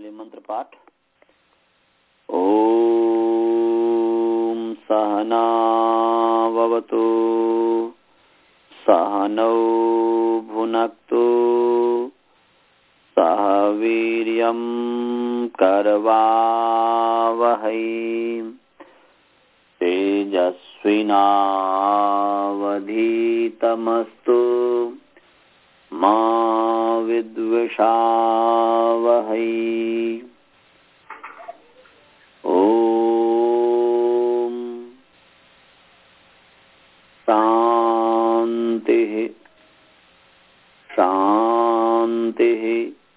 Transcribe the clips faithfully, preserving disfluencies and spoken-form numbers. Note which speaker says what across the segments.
Speaker 1: बोले मंत्र पाठ। ओम सहना भवतु सहनौ भुनक्तु सह वीर्यं करवावहै तेजस्विनावधीतमस्तु मा विद्विषावहै। ओम शांतिः शांतिः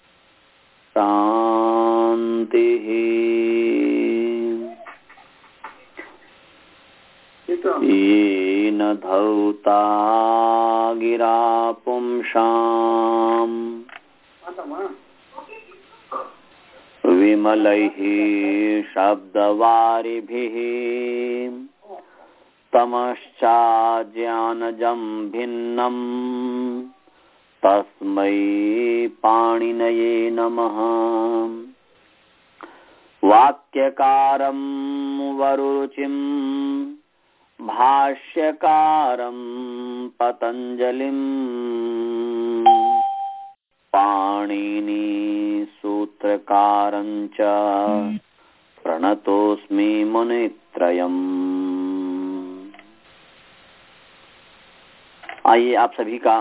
Speaker 1: शांतिः। येन धौता गिरा पुंसाम् विमलैः शब्दवारिभिः तमश्चाज्ञानजं भिन्नम् तस्मै पाणिनये नमः। वाक्यकारं वरुचिं भाष्यकारं पतंजलिं पाणिनि सूत्रकारं च प्रणतोस्मि मुनित्रयम्। आइए आप सभी का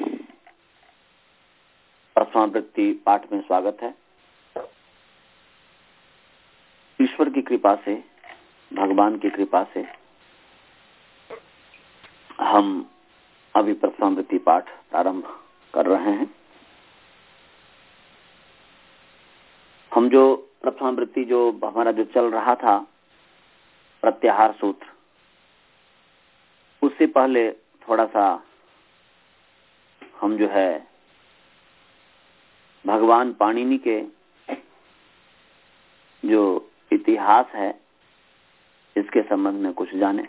Speaker 1: प्रश्नावृत्ति पाठ में स्वागत है। ईश्वर की कृपा से, भगवान की कृपा से हम अभी प्रश्नावृत्ति पाठ प्रारंभ कर रहे हैं। हम जो प्रश्नावृत्ति जो हमारा जो चल रहा था प्रत्याहार सूत्र, उससे पहले थोड़ा सा हम जो है भगवान पाणिनि के जो इतिहास है इसके संबंध में कुछ जाने।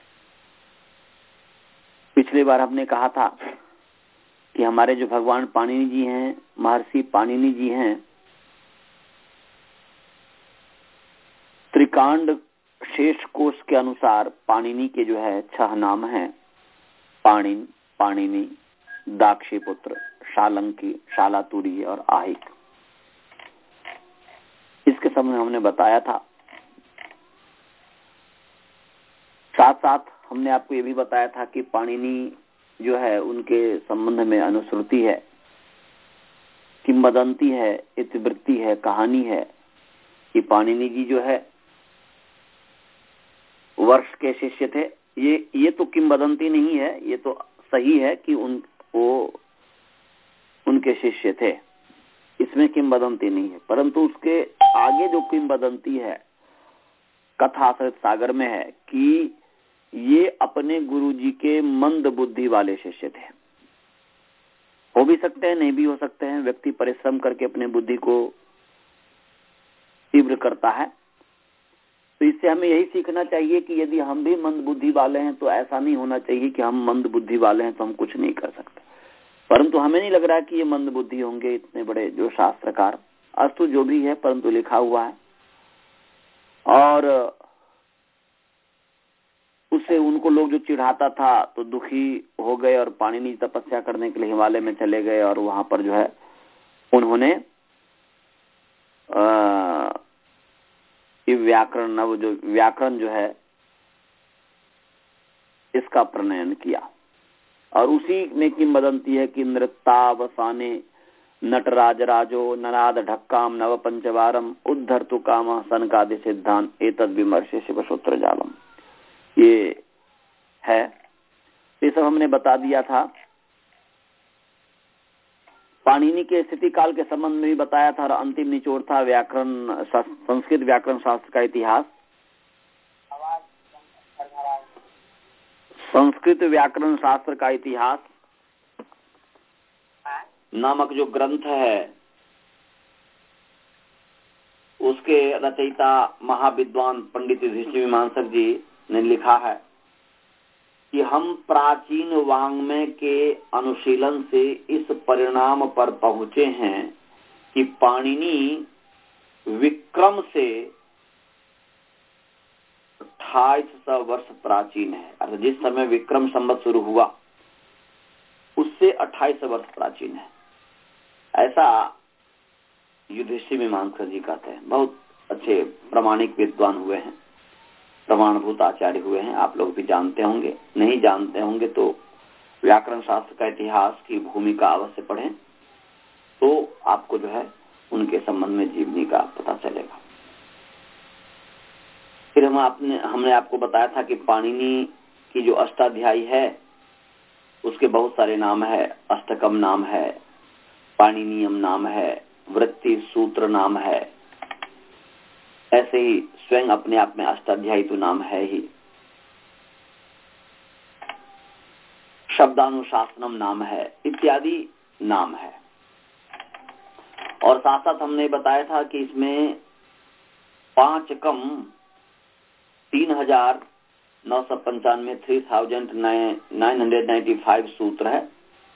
Speaker 1: पिछली बार हमने कहा था कि हमारे जो भगवान पाणिनि जी हैं, महर्षि पाणिनि जी हैं, त्रिकांड शेष कोश के अनुसार पाणिनि के जो है छह नाम हैं। पाणिन, पाणिनि, दाक्षीपुत्र, शालंकी, शालातुरी और आहिक। इसके संबंध में हमने बताया था। साथ साथ हमने आपको ये भी बताया था कि पाणिनि जो है उनके संबंध में अनुश्रुति है, किंवदंती है, इतिवृत्ति है, कहानी है कि पाणिनि जी जो है वर्ष के शिष्य थे। ये ये तो किंवदंती नहीं है, ये तो सही है कि उन वो उनके शिष्य थे, इसमें किंवदंती नहीं है। परंतु उसके आगे जो किंवदंती है कथा आश्रित सागर में है कि ये अपने गुरुजी के मंद बुद्धि वाले शिष्य थे। हो भी सकते हैं, नहीं भी हो सकते हैं। व्यक्ति परिश्रम करके अपने बुद्धि को तीव्र करता है। तो इससे हमें यही सीखना चाहिए कि यदि हम भी मंद बुद्धि वाले हैं तो ऐसा नहीं होना चाहिए कि हम मंद बुद्धि वाले हैं तो हम कुछ नहीं कर सकते। परंतु हमें नहीं लग रहा है कि ये मंद बुद्धि होंगे इतने बड़े जो शास्त्रकार। अस्तु जो भी है, परंतु लिखा हुआ है। और उससे उनको लोग जो चिढ़ाता था तो दुखी हो गए और पाणिनि तपस्या करने के लिए हिमालय में चले गए और वहां पर जो है उन्होंने व्याकरण नव जो व्याकरण जो है इसका प्रणयन किया। और उसी में किंवदंती है कि नृत्तावसाने नटराज राजो ननाद ढक्काम नव पंचवारम उद्धर्तु काम सनकादि सिद्धांत एतद विमर्शे शिवसूत्र जालम। ये है, ये सब हमने बता दिया था। पाणिनि के स्थिति काल के संबंध में भी बताया था। और अंतिम निचोड़ था व्याकरण, संस्कृत व्याकरण शास्त्र का इतिहास। संस्कृत व्याकरण शास्त्र का इतिहास नामक जो ग्रंथ है उसके रचयिता महाविद्वान पंडित युधिष्ठिर मीमांसक जी ने लिखा है कि हम प्राचीन वाङ्मय के अनुशीलन से इस परिणाम पर पहुंचे हैं कि पाणिनि विक्रम से अट्ठाईस सौ वर्ष प्राचीन है। अर्थात जिस समय विक्रम संवत शुरू हुआ उससे अट्ठाईस सौ वर्ष प्राचीन है, ऐसा युधिष्ठिर मीमांसक जी कहते हैं। बहुत अच्छे प्रामाणिक विद्वान हुए हैं, प्रमाणभूत आचार्य हुए हैं। आप लोग भी जानते होंगे, नहीं जानते होंगे तो व्याकरण शास्त्र का इतिहास की भूमिका अवश्य पढ़ें, तो आपको जो है उनके संबंध में जीवनी का पता चलेगा। फिर हम आपने हमने आपको बताया था कि पाणिनि की जो अष्टाध्यायी है उसके बहुत सारे नाम है। अष्टकम नाम है, पाणिनियम नाम है, वृत्ति सूत्र नाम है। ऐसे ही स्वयं अपने आप में अष्टाध्यायी तो नाम है ही। शब्दानुशासनम नाम है, इत्यादि नाम है। और साथ साथ हमने बताया था कि इसमें पांच कम तीन हजार नौ सौ पंचानवे three thousand nine hundred ninety five सूत्र है।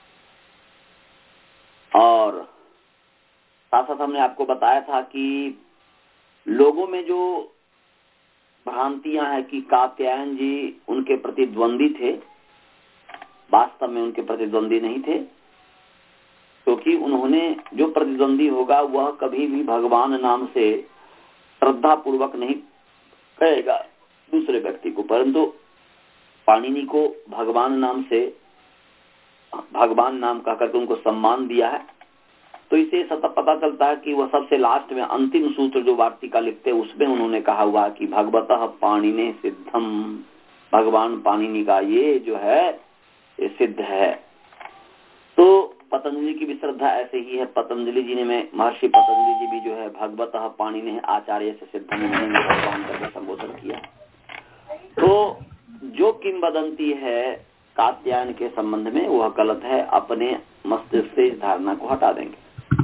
Speaker 1: और साथ साथ हमने आपको बताया था कि लोगों में जो भ्रांतियां हैं कि कात्यायन जी उनके प्रतिद्वंदी थे, वास्तव में उनके प्रतिद्वंदी नहीं थे, क्योंकि उन्होंने जो प्रतिद्वंदी होगा वह कभी भी भगवान नाम से श्रद्धा पूर्वक नहीं कहेगा दूसरे व्यक्ति को, परंतु पाणिनि को भगवान नाम से भगवान नाम कहकर के उनको सम्मान दिया है। तो इसे सतत पता चलता है कि वह सबसे लास्ट में अंतिम सूत्र जो वार्तिका लिखते हैं उसमें उन्होंने कहा हुआ कि भगवतः पाणिने सिद्धम, भगवान पाणिनि का ये जो है ये सिद्ध है। तो पतंजलि की भी श्रद्धा ऐसे ही है। पतंजलि जी ने में महर्षि पतंजलि जी भी जो है भगवतः पाणिने आचार्य से सिद्धम उन्होंने भगवान करके संबोधन किया। तो जो किंवदंती है कात्यायन के संबंध में वह गलत है, अपने मस्तिष्क से इस धारणा को हटा देंगे।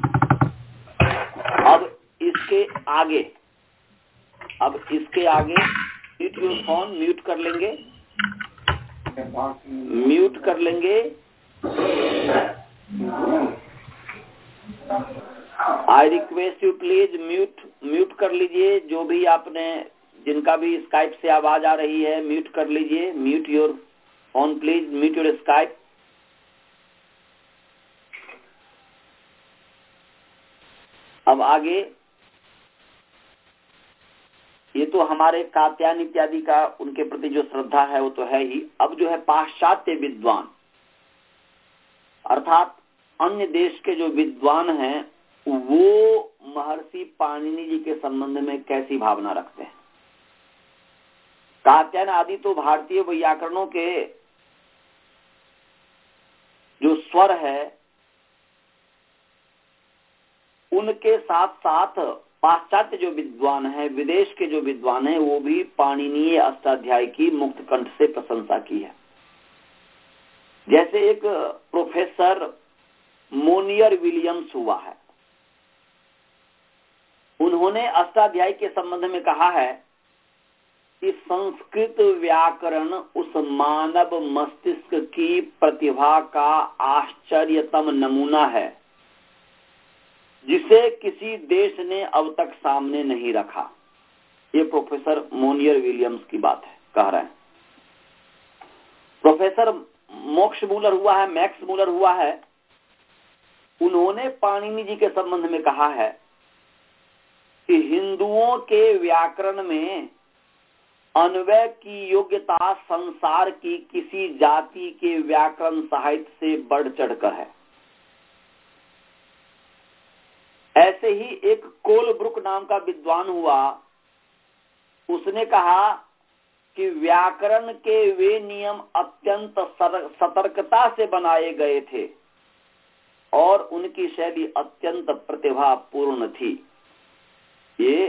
Speaker 1: अब इसके आगे अब इसके आगे म्यूट योर फोन, म्यूट कर लेंगे म्यूट कर लेंगे I request you please mute mute कर लीजिए। जो भी आपने जिनका भी स्काइप से आवाज आ रही है म्यूट कर लीजिए। Mute your phone please, mute your Skype. अब आगे ये तो हमारे कात्यायन इत्यादि का उनके प्रति जो श्रद्धा है वो तो है ही। अब जो है पाश्चात्य विद्वान अर्थात अन्य देश के जो विद्वान हैं वो महर्षि पाणिनि जी के संबंध में कैसी भावना रखते हैं। कात्यायन आदि तो भारतीय व्याकरणों के जो स्वर है उनके साथ साथ पाश्चात्य जो विद्वान है, विदेश के जो विद्वान है, वो भी पाणिनीय अष्टाध्यायी की मुक्त कंठ से प्रशंसा की है। जैसे एक प्रोफेसर मोनियर विलियम्स हुआ है, उन्होंने अष्टाध्यायी के संबंध में कहा है कि संस्कृत व्याकरण उस मानव मस्तिष्क की प्रतिभा का आश्चर्यतम नमूना है जिसे किसी देश ने अब तक सामने नहीं रखा। ये प्रोफेसर मोनियर विलियम्स की बात है, कह रहे हैं। प्रोफेसर मोक्ष मूलर हुआ है, मैक्स मूलर हुआ है, उन्होंने पाणिनि जी के संबंध में कहा है कि हिंदुओं के व्याकरण में अन्वय की योग्यता संसार की किसी जाति के व्याकरण साहित्य से बढ़ चढ़कर है। ऐसे ही एक कोलब्रुक नाम का विद्वान हुआ, उसने कहा कि व्याकरण के वे नियम अत्यंत सतर्कता से बनाए गए थे और उनकी शैली अत्यंत प्रतिभापूर्ण थी। ये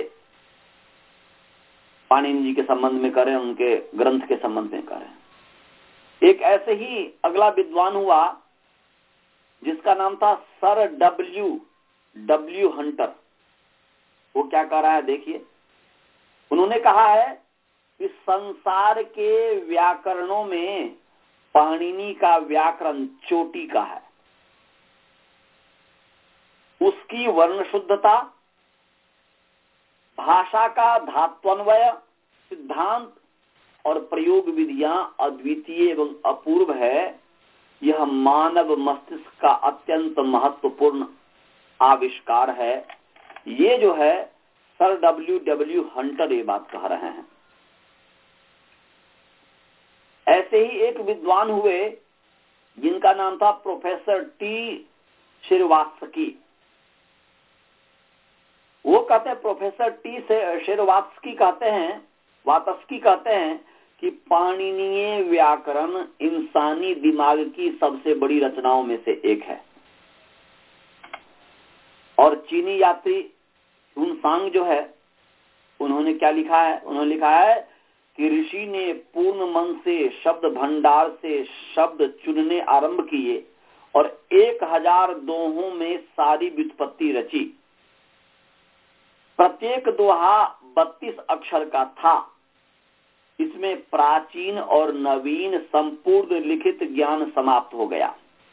Speaker 1: पाणिनि जी के संबंध में करें, उनके ग्रंथ के संबंध में करें। एक ऐसे ही अगला विद्वान हुआ जिसका नाम था सर डब्ल्यू डब्ल्यू हंटर। वो क्या कह रहा है देखिए, उन्होंने कहा है कि संसार के व्याकरणों में पाणिनि का व्याकरण चोटी का है। उसकी वर्ण शुद्धता, भाषा का धात्वन्वय सिद्धांत और प्रयोग विधियां अद्वितीय एवं अपूर्व है। यह मानव मस्तिष्क का अत्यंत महत्वपूर्ण आविष्कार है। ये जो है सर डब्ल्यू डब्ल्यू हंटर ये बात कह रहे हैं। ऐसे ही एक विद्वान हुए जिनका नाम था प्रोफेसर टी श्रीवात्स्की। वो कहते हैं, प्रोफेसर टी से श्रीवात्स्की कहते हैं वात्स्की कहते हैं कि पाणिनीय व्याकरण इंसानी दिमाग की सबसे बड़ी रचनाओं में से एक है। और चीनी यात्री ह्यूनसांग जो है उन्होंने क्या लिखा है, उन्होंने लिखा है कि ऋषि ने पूर्ण मन से शब्द भंडार से शब्द चुनने आरंभ किए और एक हजार दोहों में सारी व्युत्पत्ति रची। प्रत्येक दोहा बत्तीस अक्षर का था। इसमें प्राचीन और नवीन संपूर्ण लिखित ज्ञान समाप्त हो गया।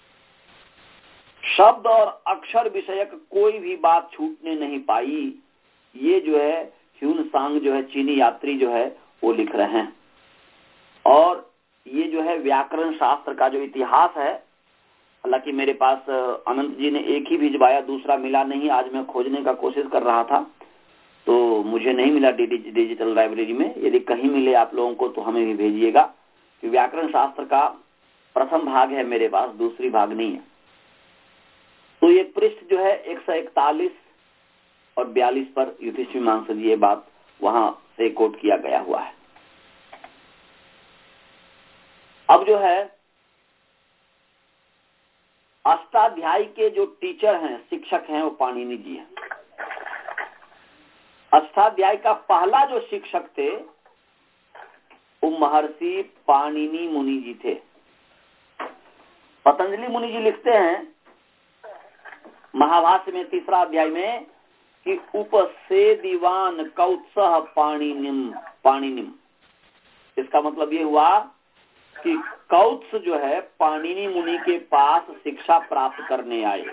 Speaker 1: शब्द और अक्षर विषयक कोई भी बात छूटने नहीं पाई। ये जो है ह्यूनसांग जो है चीनी यात्री जो है वो लिख रहे हैं। और ये जो है व्याकरण शास्त्र का जो इतिहास है, हालांकि मेरे पास अनंत जी ने एक ही भिजवाया, दूसरा मिला नहीं। आज मैं खोजने का कोशिश कर रहा था तो मुझे नहीं मिला डिजिटल लाइब्रेरी में। यदि कहीं मिले आप लोगों को तो हमें भी भेजिएगा, कि व्याकरण शास्त्र का प्रथम भाग है मेरे पास, दूसरी भाग नहीं है। तो ये पृष्ठ जो है एक सौ इकतालीस और बयालीस पर युधिष्ठिर मीमांसा जी ये बात वहां से कोट किया गया हुआ है। अब जो है अष्टाध्यायी के जो टीचर हैं, शिक्षक हैं, वो पाणिनि जी हैं। अष्टाध्यायी का पहला जो शिक्षक थे वो महर्षि पाणिनि मुनि जी थे। पतंजलि मुनि जी लिखते हैं महाभाष्य में तीसरा अध्याय में कि उपसेदिवान कौत्सह पाणिनिम पाणिनिम। इसका मतलब ये हुआ कि कौत्स जो है पाणिनि मुनि के पास शिक्षा प्राप्त करने आए।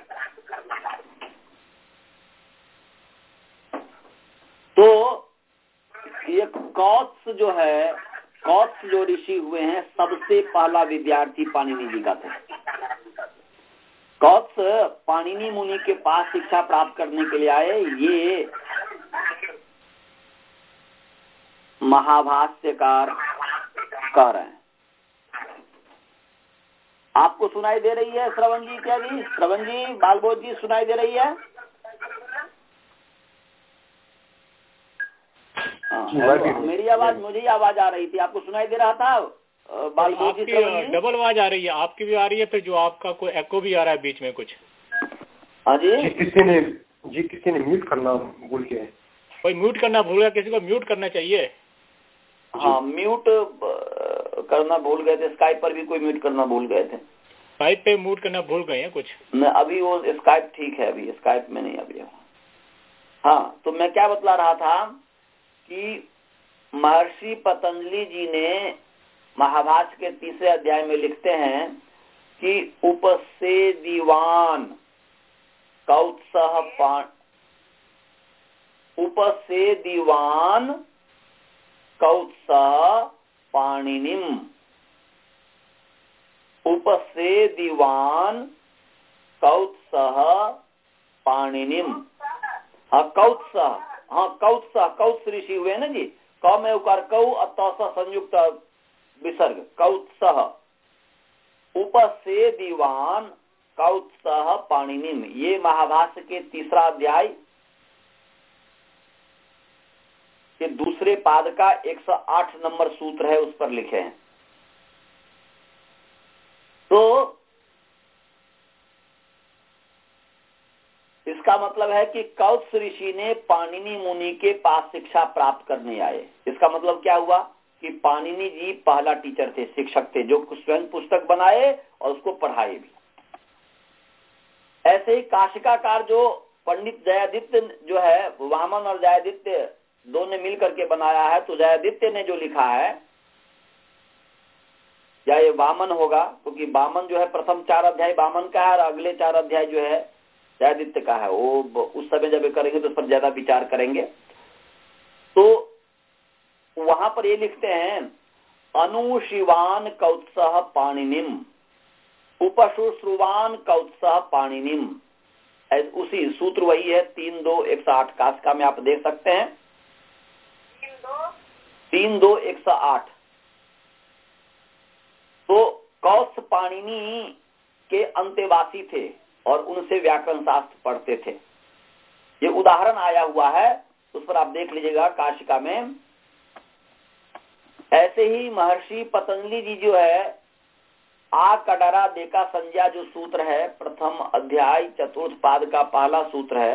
Speaker 1: तो ये कौत्स जो है, कौत्स जो ऋषि हुए हैं, सबसे पहला विद्यार्थी पाणिनि जी का था। कौत्स पाणिनि मुनि के पास शिक्षा प्राप्त करने के लिए आए। ये महाभाष्यकार कह रहे हैं। आपको सुनाई दे रही है श्रवण जी? क्या जी श्रवण जी, बालबोध जी, सुनाई दे रही है? मेरी आवाज, मुझे आवाज आ रही थी, आपको सुनाई दे रहा था? बालबोध जी,
Speaker 2: डबल आवाज आ रही है, आपकी भी आ रही है, फिर जो आपका कोई एको भी आ रहा है बीच में कुछ।
Speaker 1: हाँ जी,
Speaker 3: किसी ने जी किसी ने म्यूट करना भूल गया।
Speaker 2: कोई म्यूट करना भूल गया, किसी को म्यूट करना चाहिए।
Speaker 1: हाँ, म्यूट करना भूल गए थे। स्काइप पर भी कोई म्यूट करना भूल गए थे।
Speaker 2: स्काइप पे म्यूट करना भूल गए हैं कुछ।
Speaker 1: मैं अभी वो स्काइप ठीक है, अभी स्काइप में नहीं अभी। हाँ, तो मैं क्या बतला रहा था कि महर्षि पतंजलि जी ने महाभाष्य के तीसरे अध्याय में लिखते हैं कि उपसेदिवान कौत्सह पाण उपसेदिवान कौत्सह पाणिनिम। उपसेदिवान कौत्सह पाणिनिम। हाँ, कौत्सह, हाँ कौत्सह, कौत्स ऋषि हुए ना जी। कौ में उकार कौ अतः संयुक्त विसर्ग, कौत्सह। उपसेदिवान कौत्सह पाणिनिम। ये महाभाष्य के तीसरा अध्याय के दूसरे पाद का एक सौ आठ नंबर सूत्र है, उस पर लिखे हैं। तो इसका मतलब है कि कौत्स ऋषि ने पाणिनि मुनि के पास शिक्षा प्राप्त करने आए। इसका मतलब क्या हुआ कि पाणिनि जी पहला टीचर थे, शिक्षक थे, जो स्वयं पुस्तक बनाए और उसको पढ़ाए भी। ऐसे ही काशिकाकार जो पंडित जयादित्य जो है, वामन और जयादित्य दो ने मिलकर के बनाया है, तो जयादित्य ने जो लिखा है, या ये वामन होगा, क्योंकि तो वामन जो है प्रथम चार अध्याय वामन का है और अगले चार अध्याय जो है जयादित्य का है। वो उस समय जब करेंगे तो उस पर ज्यादा विचार करेंगे। तो वहां पर ये लिखते हैं अनुशिवान कौत्सह पाणिनिम उपशुश्रुवान कौत्सह पाणिनिम। उसी सूत्र वही है तीन दो एक सौ आठ काशिका में आप देख सकते हैं तीन दो तीन दो एक सौ आठ। तो कौत्स पाणिनि के अंतेवासी थे और उनसे व्याकरण शास्त्र पढ़ते थे। ये उदाहरण आया हुआ है, उस पर आप देख लीजिएगा काशिका में। ऐसे ही महर्षि पतंजलि जी जो है आ कडारा देखा संज्ञा जो सूत्र है प्रथम अध्याय चतुर्थ पाद का पहला सूत्र है,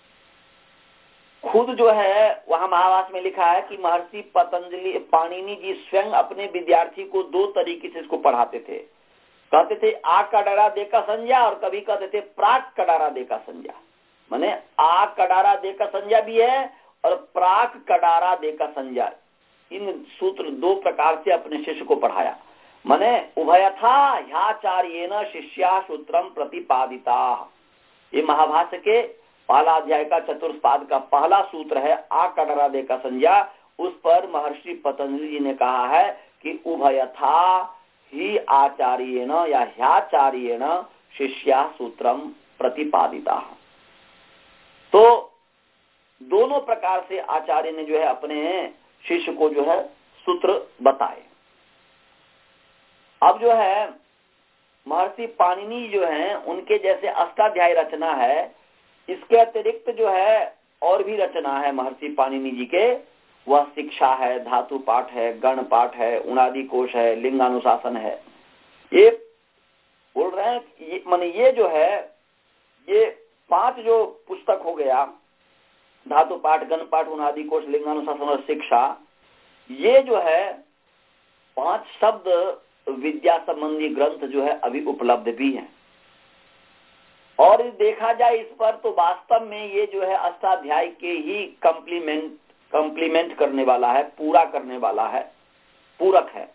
Speaker 1: खुद जो है वहां महाभाष्य में लिखा है कि महर्षि पतंजलि पाणिनि जी स्वयं अपने विद्यार्थी को दो तरीके से इसको पढ़ाते थे। कहते थे आ कडारा देखा संज्ञा और कभी कहते थे प्राक कडारा देखा संज्ञा। माने आ कडारा देखा संज्ञा भी है और प्राक कडारा देखा संज्ञा। इन सूत्र दो प्रकार से अपने शिष्य को पढ़ाया। मने उभयथा ह्याचार्येण शिष्या सूत्रम प्रतिपादिता। ये महाभाष्य के पहला अध्याय का चतुर्थ पाद का पहला सूत्र है आ कडारा देखा संज्ञा। उस पर महर्षि पतंजलि जी ने कहा है कि उभयथा ही आचार्येण या ह्याचार्येण शिष्या सूत्रम प्रतिपादिता। तो दोनों प्रकार से आचार्य ने जो है अपने शिष्य को जो है सूत्र बताए। अब जो है महर्षि पाणिनि जो हैं उनके जैसे अष्टाध्यायी रचना है, इसके अतिरिक्त जो है और भी रचना है महर्षि पाणिनि जी के। वह शिक्षा है, धातु पाठ है, गण पाठ है, उणादि कोश है, लिंगानुशासन है। ये बोल रहे हैं ये माने ये जो है ये पांच जो पुस्तक हो गया धातु पाठ, गण पाठ, उणादि कोश, लिंगानुशासन और शिक्षा, ये जो है पांच शब्द विद्या संबंधी ग्रंथ जो है अभी उपलब्ध भी हैं। और देखा जाए इस पर तो वास्तव में ये जो है अष्टाध्याय के ही कम्प्लीमेंट कम्प्लीमेंट करने वाला है, पूरा करने वाला है, पूरक है।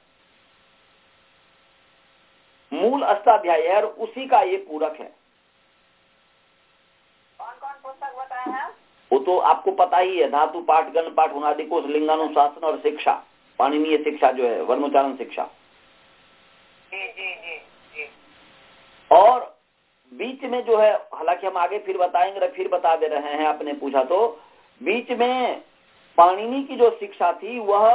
Speaker 1: मूल अष्टाध्याय है और उसी का ये पूरक है।
Speaker 4: कौन कौन पुस्तक बताया है?
Speaker 1: वो तो आपको पता ही है, धातु पाठ, गण पाठ, उणादि कोश, लिंगानुशासन और शिक्षा, पाणिनीय शिक्षा जो है वर्णोच्चारण शिक्षा।
Speaker 4: जी जी जी जी।
Speaker 1: और बीच में जो है, हालांकि हम आगे फिर बताएंगे, फिर बता दे रहे हैं, आपने पूछा तो बीच में पाणिनि की जो शिक्षा थी वह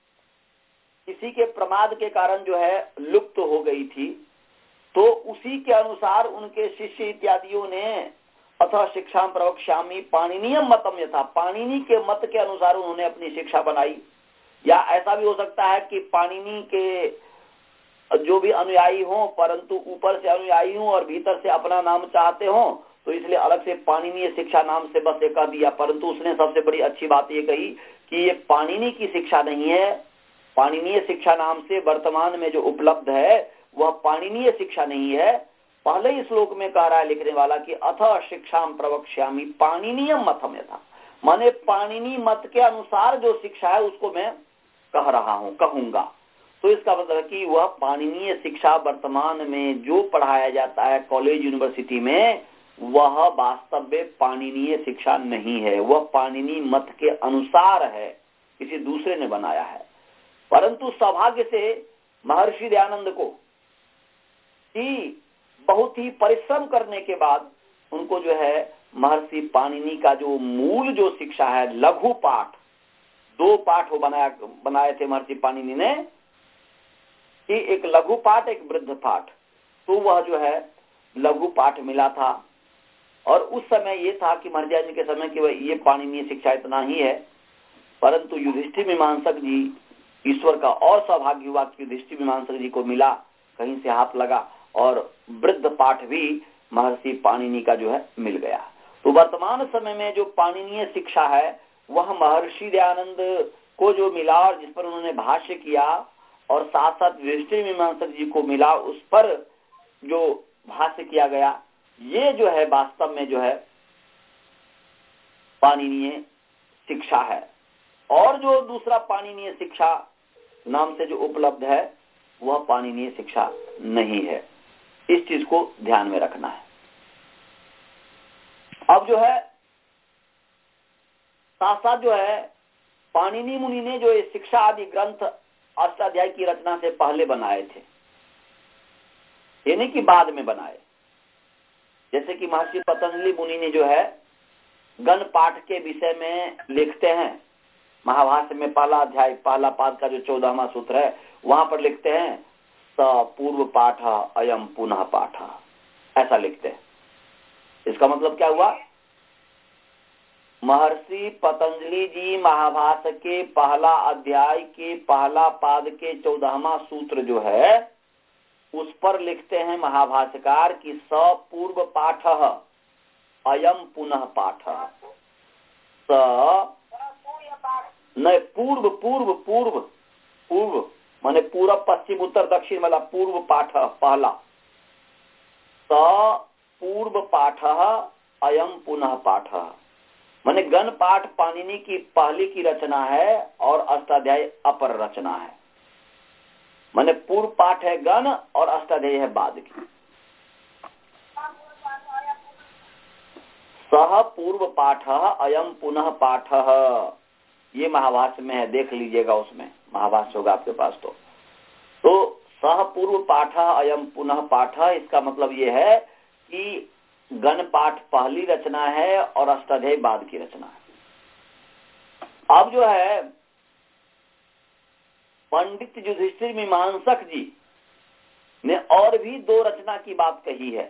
Speaker 1: किसी के प्रमाद के कारण जो है लुप्त हो गई थी। तो उसी के अनुसार उनके शिष्य इत्यादियों ने अथवा शिक्षा प्रवक्ष्यामि पाणिनीयम मतम यथा, पाणिनि के मत के अनुसार उन्होंने अपनी शिक्षा बनाई। या ऐसा भी हो सकता है कि पाणिनि के जो भी अनुयायी हों परंतु ऊपर से अनुयायी हों और भीतर से अपना नाम चाहते हों, तो इसलिए अलग से पाणिनीय शिक्षा नाम से बस एक कह दिया। परंतु उसने सबसे बड़ी अच्छी बात ये कही कि ये पाणिनि की शिक्षा नहीं है, पाणिनीय शिक्षा नाम से वर्तमान में जो उपलब्ध है वह पाणिनीय शिक्षा नहीं है। पहले ही श्लोक में कह रहा है लिखने वाला कि अथ शिक्षाम प्रवक्ष्यामि पाणिनीयम मतम यथा, माने पाणिनि मत के अनुसार जो शिक्षा है उसको मैं कह रहा हूं, कहूंगा। तो इसका मतलब है कि वह पाणिनीय शिक्षा वर्तमान में जो पढ़ाया जाता है कॉलेज यूनिवर्सिटी में, वह वास्तव में पाणिनीय शिक्षा नहीं है, वह पाणिनि मत के अनुसार है, किसी दूसरे ने बनाया है। परंतु सौभाग्य से महर्षि दयानंद को कि बहुत ही परिश्रम करने के बाद उनको जो है महर्षि पाणिनि का जो मूल जो शिक्षा है लघु पाठ, दो पाठ वो बनाया बनाए थे महर्षि पाणिनि ने, कि एक लघु पाठ एक वृद्ध पाठ। तो वह जो है लघु पाठ मिला था। और उस समय ये था कि महर्षि जी के समय की वह ये पाणिनीय शिक्षा इतना ही है। परंतु युधिष्ठिर मीमांसक जी, ईश्वर का और सौभाग्य हुआ कि युधिष्ठिर मीमांसक जी को मिला, कहीं से हाथ लगा और वृद्ध पाठ भी महर्षि पाणिनि का जो है मिल गया। तो वर्तमान समय में जो पाणिनीय शिक्षा है वह महर्षि दयानंद को जो मिला और जिस पर उन्होंने भाष्य किया और साथ साथ युधिष्ठिर मीमांसक जी को मिला, उस पर जो भाष्य किया गया, ये जो है वास्तव में जो है पाणिनीय शिक्षा है। और जो दूसरा पाणिनीय शिक्षा नाम से जो उपलब्ध है वह पाणिनीय शिक्षा नहीं है। इस चीज को ध्यान में रखना है। अब जो है साथ साथ जो है पाणिनि मुनि ने जो ये शिक्षा आदि ग्रंथ अष्टाध्यायी की रचना से पहले बनाए थे, ये नहीं कि बाद में बनाए। जैसे कि महर्षि पतंजलि मुनि ने जो है गण पाठ के विषय में लिखते हैं, महाभाष्य में पहला अध्याय पहला पाद का जो चौदहवां सूत्र है वहां पर लिखते हैं स पूर्व पाठ अयम पुनः पाठ, ऐसा लिखते हैं। इसका मतलब क्या हुआ? महर्षि पतंजलि जी महाभाष्य के पहला अध्याय के पहला पाद के चौदहवां सूत्र जो है उस पर लिखते हैं महाभाष्यकार की स पूर्व पाठ अयम पुनः पाठ। स न पूर्व पूर्व पूर्व पूर्व माने पूरब पश्चिम उत्तर दक्षिण वाला पूर्व पाठ पहला। स पूर्व पाठ अयम पुनः पाठ माने गण पाठ पाणिनि की पहली की रचना है और अष्टाध्यायी अपर रचना है। माने पूर्व पाठ है गण और अष्टाध्यायी है बाद की। सह पूर्व पाठ अयम पुनः पाठ, ये महाभाष्य में है, देख लीजिएगा, उसमें महाभाष्य होगा आपके पास। तो तो सह पूर्व पाठ अयम पुनः पाठ, इसका मतलब ये है कि गण पाठ पहली रचना है और अष्टाध्यायी बाद की रचना है। अब जो है पंडित युधिष्ठिर मीमांसक जी ने और भी दो रचना की बात कही है।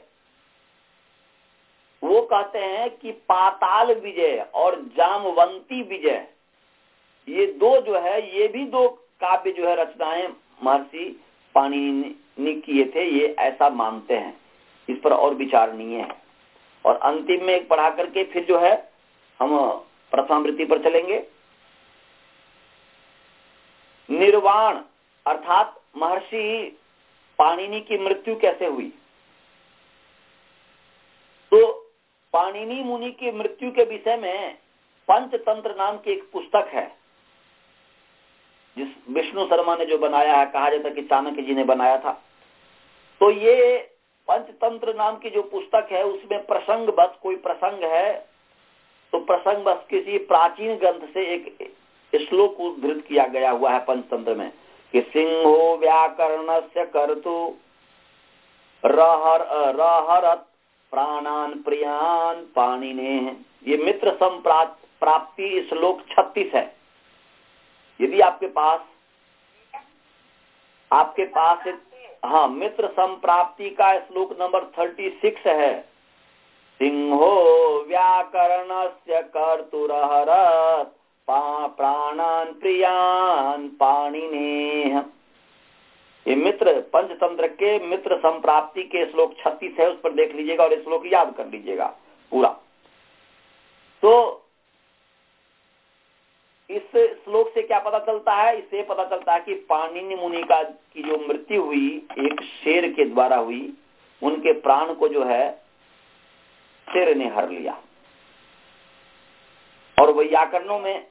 Speaker 1: वो कहते हैं कि पाताल विजय और जामवंती विजय, ये दो जो है ये भी दो काव्य जो है रचनाएं महर्षि पाणिनि ने किए थे, ये ऐसा मानते हैं। इस पर और विचारणीय है। और अंतिम में एक पढ़ा करके फिर जो है हम प्रथमावृत्ति पर चलेंगे। निर्वाण अर्थात महर्षि पाणिनि की मृत्यु कैसे हुई? तो पाणिनि मुनि की मृत्यु के विषय में पंचतंत्र नाम की एक पुस्तक है, जिस विष्णु शर्मा ने जो बनाया है, कहा जाता है कि चाणक्य जी ने बनाया था। तो ये पंचतंत्र नाम की जो पुस्तक है उसमें प्रसंग बस कोई प्रसंग है तो प्रसंग बस किसी प्राचीन ग्रंथ से एक श्लोक उद्धृत किया गया हुआ है पंचतंत्र में कि सिंहो व्याकरणस्य कर्तु रहर रहरत प्राणान प्रियान पाणिने। ये मित्र संप्राप्ति श्लोक छत्तीस है। यदि आपके पास आपके पास एक, हाँ, मित्र संप्राप्ति का श्लोक नंबर थर्टी सिक्स है। सिंहो व्याकरणस्य कर्तुरहरत प्राणान प्रियान पाणिने। ये मित्र पंचतंत्र के मित्र संप्राप्ति के श्लोक छत्तीस है, उस पर देख लीजिएगा और ये श्लोक याद कर लीजिएगा पूरा। तो इस श्लोक से क्या पता चलता है? इससे पता चलता है कि पाणिनि मुनि का की जो मृत्यु हुई एक शेर के द्वारा हुई, उनके प्राण को जो है शेर ने हर लिया। और वैयाकरणों में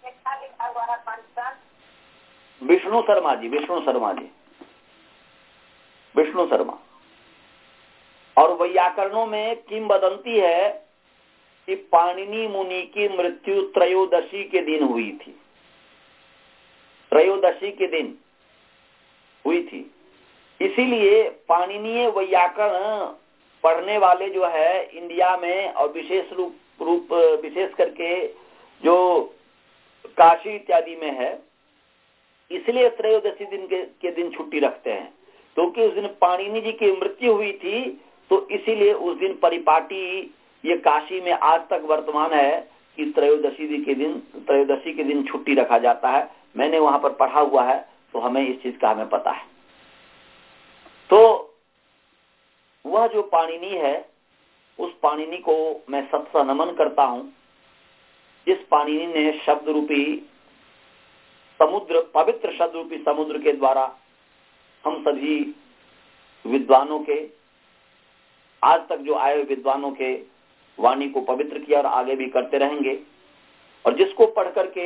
Speaker 1: विष्णु शर्मा जी विष्णु शर्मा जी विष्णु शर्मा और वैयाकरणों में किंवदंती है कि पाणिनि मुनि की मृत्यु त्रयोदशी के दिन हुई थी। त्रयोदशी के दिन हुई थी। इसीलिए पाणिनीय वैयाकरण पढ़ने वाले जो है इंडिया में और विशेष रूप रूप विशेष करके जो काशी इत्यादि में है, इसलिए त्रयोदशी दिन के, के दिन छुट्टी रखते हैं, क्योंकि उस दिन पाणिनि जी की मृत्यु हुई थी। तो इसीलिए उस दिन परिपाटी ये काशी में आज तक वर्तमान है कि त्रयोदशी के दिन त्रयोदशी के दिन छुट्टी रखा जाता है। मैंने वहां पर पढ़ा हुआ है तो हमें इस चीज का हमें पता है। तो वह जो पाणिनि है उस पाणिनि को मैं सत्सा नमन करता हूं, जिस पाणिनि ने शब्द रूपी समुद्र, पवित्र शब्द रूपी समुद्र के द्वारा हम सभी विद्वानों के, आज तक जो आए विद्वानों के वाणी को पवित्र किया और आगे भी करते रहेंगे। और जिसको पढ़ करके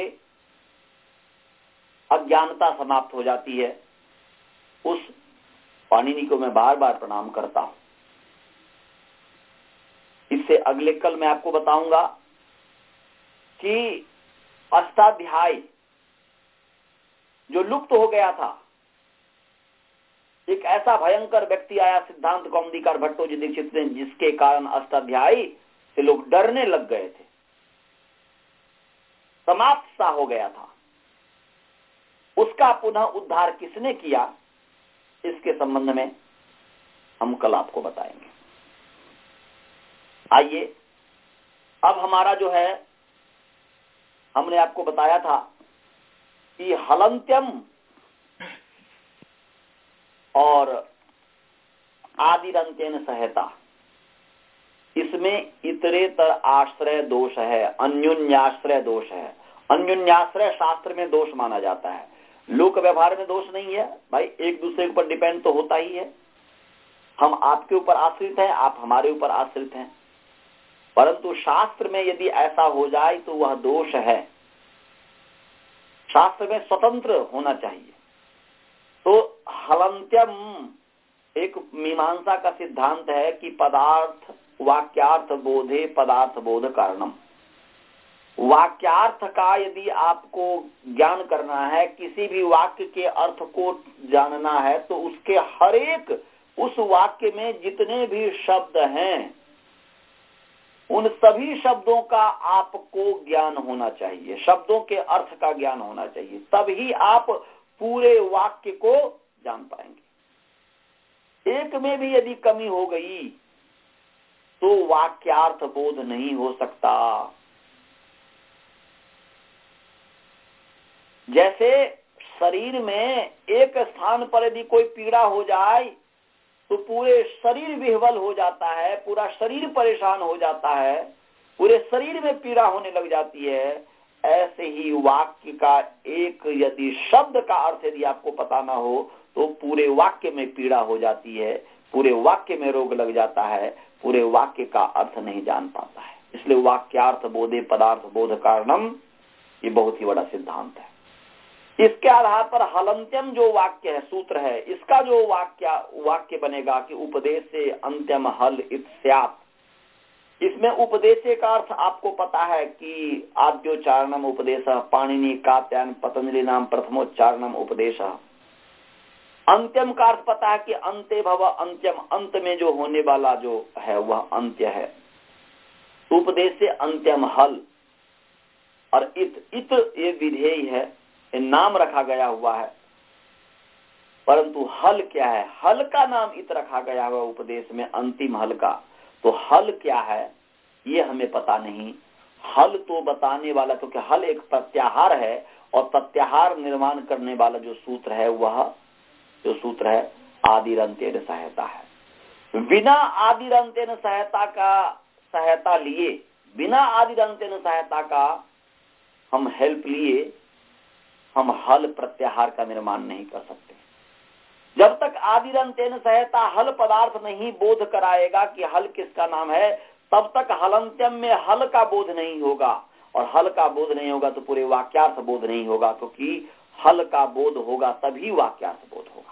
Speaker 1: अज्ञानता समाप्त हो जाती है, उस पाणिनि को मैं बार बार प्रणाम करता हूं। इससे अगले कल मैं आपको बताऊंगा कि अष्टाध्यायी जो लुप्त हो गया था। एक ऐसा भयंकर व्यक्ति आया सिद्धांत कौमुदीकार भट्टोजी दीक्षित ने, जिसके कारण अष्टाध्यायी से लोग डरने लग गए थे, समाप्त सा हो गया था। उसका पुनः उद्धार किसने किया, इसके संबंध में हम कल आपको बताएंगे। आइए, अब हमारा जो है, हमने आपको बताया था कि हलंत्यम और आदिरंत्यन सहायता, इसमें इतरेतर आश्रय दोष है, अन्योन्याश्रय दोष है। अन्योन्याश्रय शास्त्र में दोष माना जाता है, लोक व्यवहार में दोष नहीं है। भाई एक दूसरे के ऊपर डिपेंड तो होता ही है, हम आपके ऊपर आश्रित हैं, आप हमारे ऊपर आश्रित हैं, परंतु शास्त्र में यदि ऐसा हो जाए तो वह दोष है। शास्त्र में स्वतंत्र होना चाहिए। तो हलंत्यम एक मीमांसा का सिद्धांत है कि पदार्थ वाक्यार्थ बोधे पदार्थ बोध कारणम। वाक्यार्थ का यदि आपको ज्ञान करना है, किसी भी वाक्य के अर्थ को जानना है, तो उसके हर एक उस वाक्य में जितने भी शब्द हैं, उन सभी शब्दों का आपको ज्ञान होना चाहिए, शब्दों के अर्थ का ज्ञान होना चाहिए, तभी आप पूरे वाक्य को जान पाएंगे। एक में भी यदि कमी हो गई तो वाक्यार्थ बोध नहीं हो सकता। जैसे शरीर में एक स्थान पर यदि कोई पीड़ा हो जाए तो पूरे शरीर विह्वल हो जाता है, पूरा शरीर परेशान हो जाता है, पूरे शरीर में पीड़ा होने लग जाती है। ऐसे ही वाक्य का एक यदि शब्द का अर्थ यदि आपको पता ना हो तो पूरे वाक्य में पीड़ा हो जाती है, पूरे वाक्य में रोग लग जाता है, पूरे वाक्य का अर्थ नहीं जान पाता है। इसलिए वाक्यार्थ बोधे पदार्थ बोध कारणम, ये बहुत ही बड़ा सिद्धांत है। इसके आधार पर हलंत्यम जो वाक्य है, सूत्र है, इसका जो वाक्य वाक्य बनेगा कि उपदेश से अंत्यम हल इत स्यात्। इसमें उपदेश का अर्थ आपको पता है कि आद्योच्चारणम उपदेश, पाणिनि कात्यायन पतंजलि नाम प्रथमोच्चारणम उपदेश। अंत्यम का अर्थ पता है कि अंते भव अंत्यम, अंत में जो होने वाला जो है वह अंत्य है। उपदेश से अंत्यम हल, और इत इत ये विधेय है, नाम रखा गया हुआ है, परंतु हल क्या है, हल का नाम इत रखा गया हुआ उपदेश में, अंतिम हल का। तो हल क्या है ये हमें पता नहीं। हल तो बताने वाला, तो क्या हल एक प्रत्याहार है, और प्रत्याहार निर्माण करने वाला जो सूत्र है वह जो सूत्र है आदिरंत्यन सहायता है। बिना आदिरंत्यन सहायता का सहायता लिए, बिना आदिरंत्यन सहायता का हम हेल्प लिए हम हल प्रत्याहार का निर्माण नहीं कर सकते। जब तक आदिरंत्यन सहायता हल पदार्थ नहीं बोध कराएगा कि हल किसका नाम है, तब तक हलंत्यम में हल का बोध नहीं होगा, और हल का बोध नहीं होगा तो पूरे वाक्यार्थ बोध नहीं होगा, क्योंकि हल का बोध होगा तभी वाक्यार्थ बोध होगा।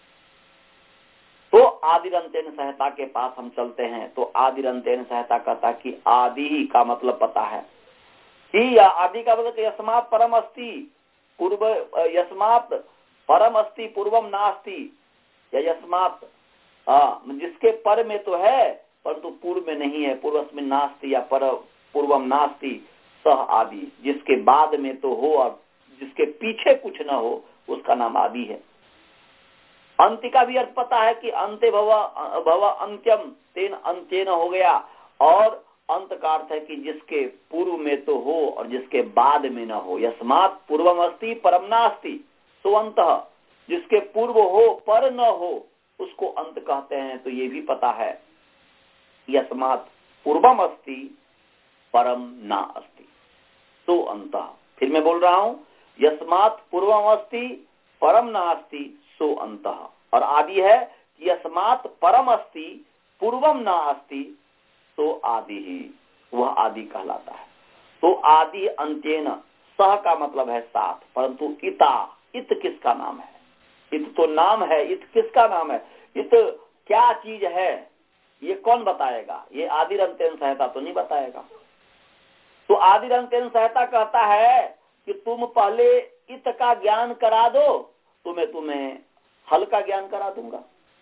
Speaker 1: तो आदिरंत्यन सहायता के पास हम चलते हैं। तो आदिरंत्यन सहायता कहता कि आदि का मतलब पता है कि आदि का मतलब यस्मात् परम अस्ति पूर्व, यस्मात् परम अस्ति पूर्वम नास्ति, या यस्मात् जिसके पर में तो है परंतु पूर्व में नहीं है, पूर्वस्मिन् नास्ति या पर पूर्वम नास्ति सह आदि, जिसके बाद में तो हो और जिसके पीछे कुछ न हो उसका नाम आदि है। अंत्य का भी अर्थ पता है कि अंत्य भव भव अंत्यम, तेन अंत्येन हो गया, और अंत का अर्थ है कि जिसके पूर्व में तो हो और जिसके बाद में न हो। यस्मात् पूर्वम अस्ति परम नास्ति तो अंतः, जिसके पूर्व हो पर न हो उसको अंत कहते हैं। तो ये भी पता है यस्मात् पूर्वम अस्ति परम ना अस्ति तो अंतः। फिर मैं बोल रहा हूं, यस्मात् पूर्वम अस्ति परम नास्ति सो अंतः। और आदि है यस्मात् परम अस्ति पूर्वम ना अस्ति तो आदि ही, वह आदि कहलाता है। तो आदि अंत्येन, सह का मतलब है साथ, परंतु इता, इत किसका नाम है? इत तो नाम है, इत किसका नाम है? इत क्या चीज है ये कौन बताएगा? ये आदिरंत्यन सहायता तो नहीं बताएगा। तो आदिरंत्यन सहायता कहता है कि तुम पहले इत का ज्ञान करा दो तो मैं तुम्हें हल का ज्ञान करा दूंगा।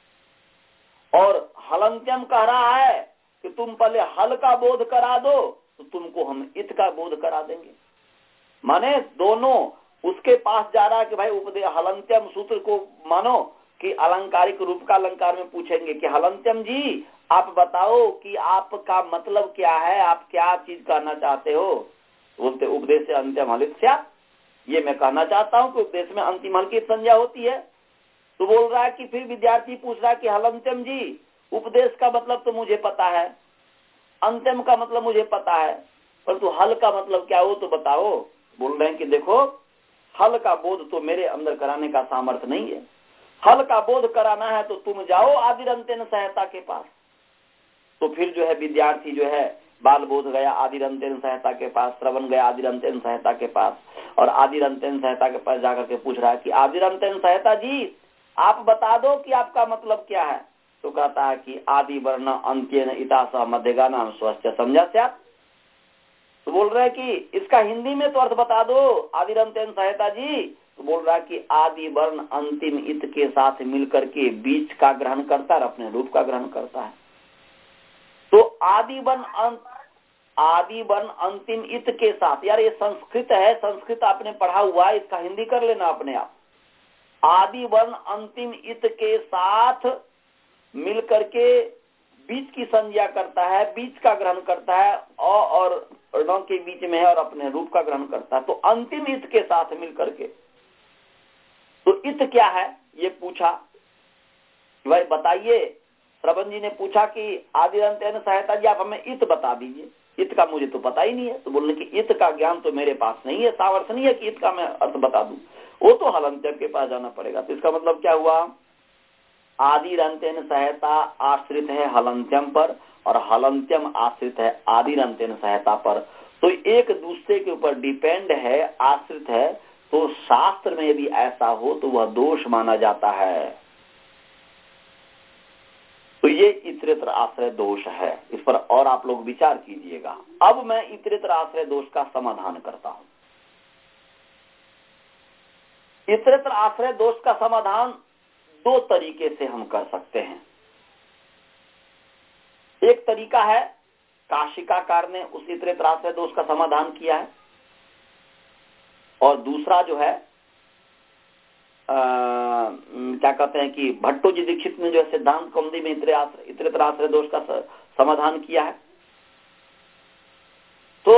Speaker 1: और हलंत्यम कह रहा है कि तुम पहले हल का बोध करा दो तो तुमको हम इत का बोध करा देंगे। माने दोनों उसके पास जा रहा है कि भाई उपदेश हलंत्यम सूत्र को मानो कि अलंकारिक रूप का अलंकार में पूछेंगे कि हलंत्यम जी आप बताओ कि आपका मतलब क्या है, आप क्या चीज कहना चाहते हो। बोलते उपदेश से अंत्यम हलित स्यात्, ये मैं कहना चाहता हूँ कि उपदेश में अंतिम हल की संज्ञा होती है। तो बोल रहा है कि फिर विद्यार्थी पूछ रहा है कि हलंत्यम जी उपदेश का मतलब तो मुझे पता है, अंत्यम का मतलब मुझे पता है, परंतु हल का मतलब क्या हो तो बताओ। बोल रहे हैं कि देखो हल का बोध तो मेरे अंदर कराने का सामर्थ्य नहीं है। हल का बोध कराना है तो तुम जाओ आदिरंत्यन सहायता के पास। तो फिर जो है विद्यार्थी जो है बाल बोध गया आदिरंत्यन सहायता के पास, श्रवण गया आदिरंत्यन सहायता के पास, और आदिरंत्यन सहायता के पास जाकर के पूछ रहा है कि आदिरंत्यन सहायता जी आप बता दो कि आपका मतलब क्या है। तो कहता है कि आदि वर्ण अंत्यन इतासा मध्यगाना स्वस्थ समझा से आप। तो बोल रहे हैं कि इसका हिंदी में तो अर्थ बता दो आदिरंत्यन सहायता जी। तो बोल रहा है कि आदि वर्ण अंतिम इत के साथ मिलकर के बीच का ग्रहण करता है और अपने रूप का ग्रहण करता है। तो आदि वर्ण अंत आदि वर्ण अंतिम इत के साथ, यार ये संस्कृत है, संस्कृत आपने पढ़ा हुआ है, इसका हिंदी कर लेना अपने आप। आदि वर्ण अंतिम इत के साथ मिलकर के बीच की संज्ञा करता है, बीच का ग्रहण करता है, अ और ण के बीच में है और अपने रूप का ग्रहण करता है। तो अंतिम इत के साथ मिलकर के, तो इत क्या है ये पूछा। भाई बताइए, श्रवण जी ने पूछा कि आदिरंत्यन सहायता जी आप हमें इत बता दीजिए, इत का मुझे तो पता ही नहीं है। तो बोलने कि इत का ज्ञान तो मेरे पास नहीं है, सामर्थ्य नहीं है कि इत का मैं अर्थ बता दूं, वो तो हलंत्यम के पास जाना पड़ेगा। तो इसका मतलब क्या हुआ, आदिरंत्यन सहायता आश्रित है हलंत्यम पर और हलंत्यम आश्रित है आदिरंत्यन सहायता पर। तो एक दूसरे के ऊपर डिपेंड है, आश्रित है। तो शास्त्र में यदि ऐसा हो तो वह दोष माना जाता है। तो ये इतरेतर आश्रय दोष है, इस पर और आप लोग विचार कीजिएगा। अब मैं इतरेतर आश्रय दोष का समाधान करता हूं। इतरेतर आश्रय दोष का समाधान दो तरीके से हम कर सकते हैं। एक तरीका है काशिकाकार ने उस इतरेतर आश्रय दोष का समाधान किया है, और दूसरा जो है आ, क्या कहते हैं कि भट्टो जी दीक्षित ने जो है सिद्धांत कौमुदी में इतरेतर आश्रय दोष का समाधान किया है। तो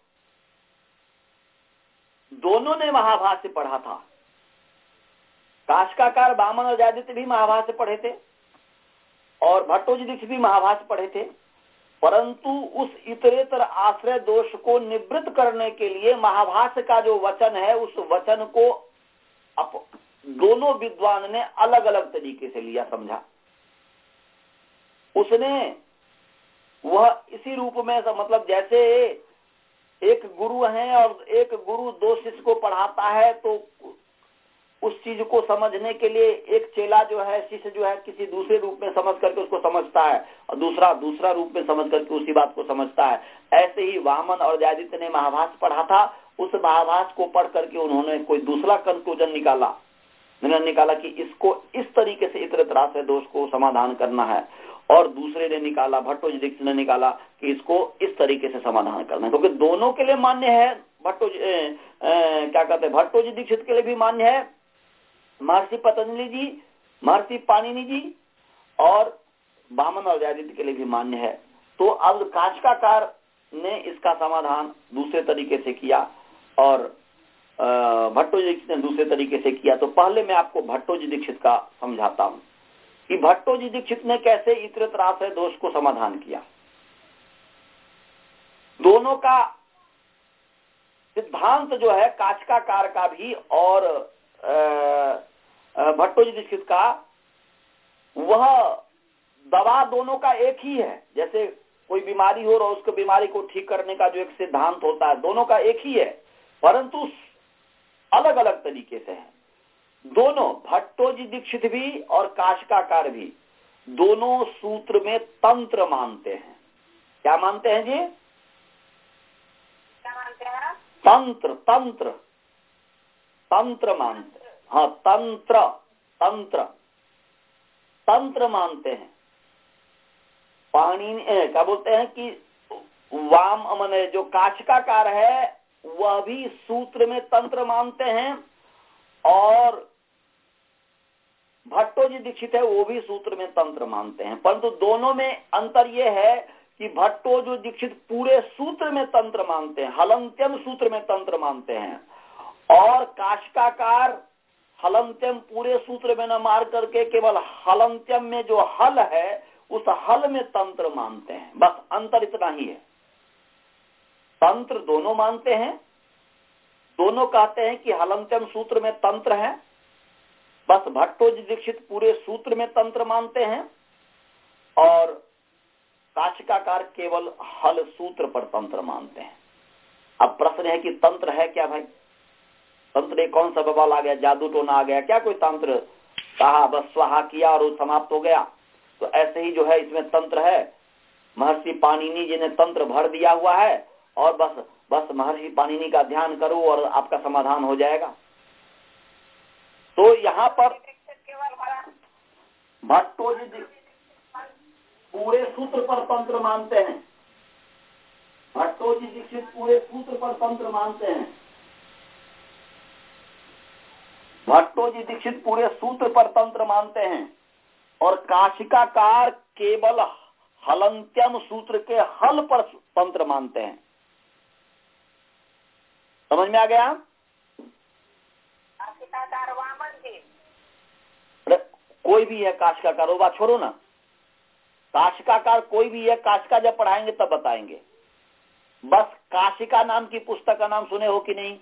Speaker 1: दोनों ने महाभाष्य पढ़ा था, काशिकाकार वामन और जयादित्य भी महाभाष्य पढ़े थे और भट्टो जी दीक्षित भी महाभाष्य पढ़े थे, परंतु उस इतरेतर आश्रय दोष को निवृत्त करने के लिए महाभाष्य का जो वचन है उस वचन को अप दोनों विद्वान ने अलग अलग तरीके से लिया, समझा। उसने वह इसी रूप में, मतलब जैसे एक गुरु है और एक गुरु दो शिष्य को पढ़ाता है, तो उस चीज को समझने के लिए एक चेला जो है, शिष्य जो है, किसी दूसरे रूप में समझ करके उसको समझता है और दूसरा दूसरा रूप में समझ करके उसी बात को समझता है। ऐसे ही वामन और जयादित्य ने महाभाष्य पढ़ा था, उस महाभाष्य को पढ़ करके उन्होंने कोई दूसरा कंक्लूजन निकाला उन्होंने निकाला कि इसको इस तरीके से इतरेतर आश्रय दोष को समाधान करना है, और दूसरे ने निकाला, भट्टो जी दीक्षित ने निकाला कि इसको इस तरीके से समाधान करना है। क्योंकि दोनों के लिए मान्य है, भट्टो जी क्या कहते हैं, भट्टो जी दीक्षित के लिए भी मान्य है, महर्षि पतंजलि जी, महर्षि पाणिनि जी और वामन और जयादित्य के लिए भी मान्य है। तो अब काशिकाकार ने इसका समाधान दूसरे तरीके से किया और भट्टो जी दीक्षित ने दूसरे तरीके से किया। तो पहले मैं आपको भट्टो जी दीक्षित का समझाता हूं कि भट्टो जी दीक्षित ने कैसे इतरेतर आश्रय दोष को समाधान किया। दोनों का सिद्धांत जो है, काशिकाकार का भी और भट्टो जी दीक्षित का, वह दवा दोनों का एक ही है। जैसे कोई बीमारी हो और उसको बीमारी को ठीक करने का जो एक सिद्धांत होता है, दोनों का एक ही है, परंतु अलग अलग तरीके से है। दोनों भट्टो जी दीक्षित भी और काशिकाकार भी दोनों सूत्र में तंत्र मानते हैं। क्या मानते हैं जी?
Speaker 4: क्या मानते हैं?
Speaker 1: तंत्र। तंत्र तंत्र मानते हैं। हाँ, तंत्र तंत्र तंत्र मानते हैं। पाणिनि क्या बोलते हैं कि वाम माने जो काशिकाकार है वह भी सूत्र में तंत्र मानते हैं, और भट्टो जी दीक्षित है वो भी सूत्र में तंत्र मानते हैं। परंतु दोनों में अंतर यह है कि भट्टो जो दीक्षित पूरे सूत्र में तंत्र मानते हैं, हलंत्यम सूत्र में तंत्र मानते हैं, और काशिकाकार हलंत्यम पूरे सूत्र में न मार करके केवल हलंत्यम में जो हल है उस हल में तंत्र मानते हैं। बस अंतर इतना ही है। तंत्र दोनों मानते हैं, दोनों कहते हैं कि हलंत्यम सूत्र में तंत्र है। बस भट्टो जी दीक्षित पूरे सूत्र में तंत्र मानते हैं, और काशिकाकार केवल हल सूत्र पर तंत्र मानते हैं। अब प्रश्न है कि तंत्र है क्या भाई? तंत्र एक कौन सा बवाल आ गया, जादू टोना आ गया क्या? कोई तंत्र कहा बस स्वाहा किया और वो समाप्त हो गया? तो ऐसे ही जो है इसमें तंत्र है। महर्षि पाणिनि जी ने तंत्र भर दिया हुआ है, और बस बस महर्षि पाणिनि का ध्यान करो और आपका समाधान हो जाएगा। तो यहाँ पर भट्टो जी पूरे सूत्र पर तंत्र मानते हैं। भट्टो जी दीक्षित पूरे सूत्र पर तंत्र मानते हैं। भट्टो जी दीक्षित पूरे सूत्र पर तंत्र मानते हैं, और काशिकाकार केवल हलंत्यम सूत्र के हल पर तंत्र मानते हैं। समझ में आ गया?
Speaker 4: काशिकाकार वामन जी,
Speaker 1: कोई भी है काशिकाकार, वो बात छोड़ो ना। काशिकाकार कोई भी है, काशिका जब पढ़ाएंगे तब बताएंगे। बस काशिका नाम की पुस्तक का नाम सुने हो कि नहीं?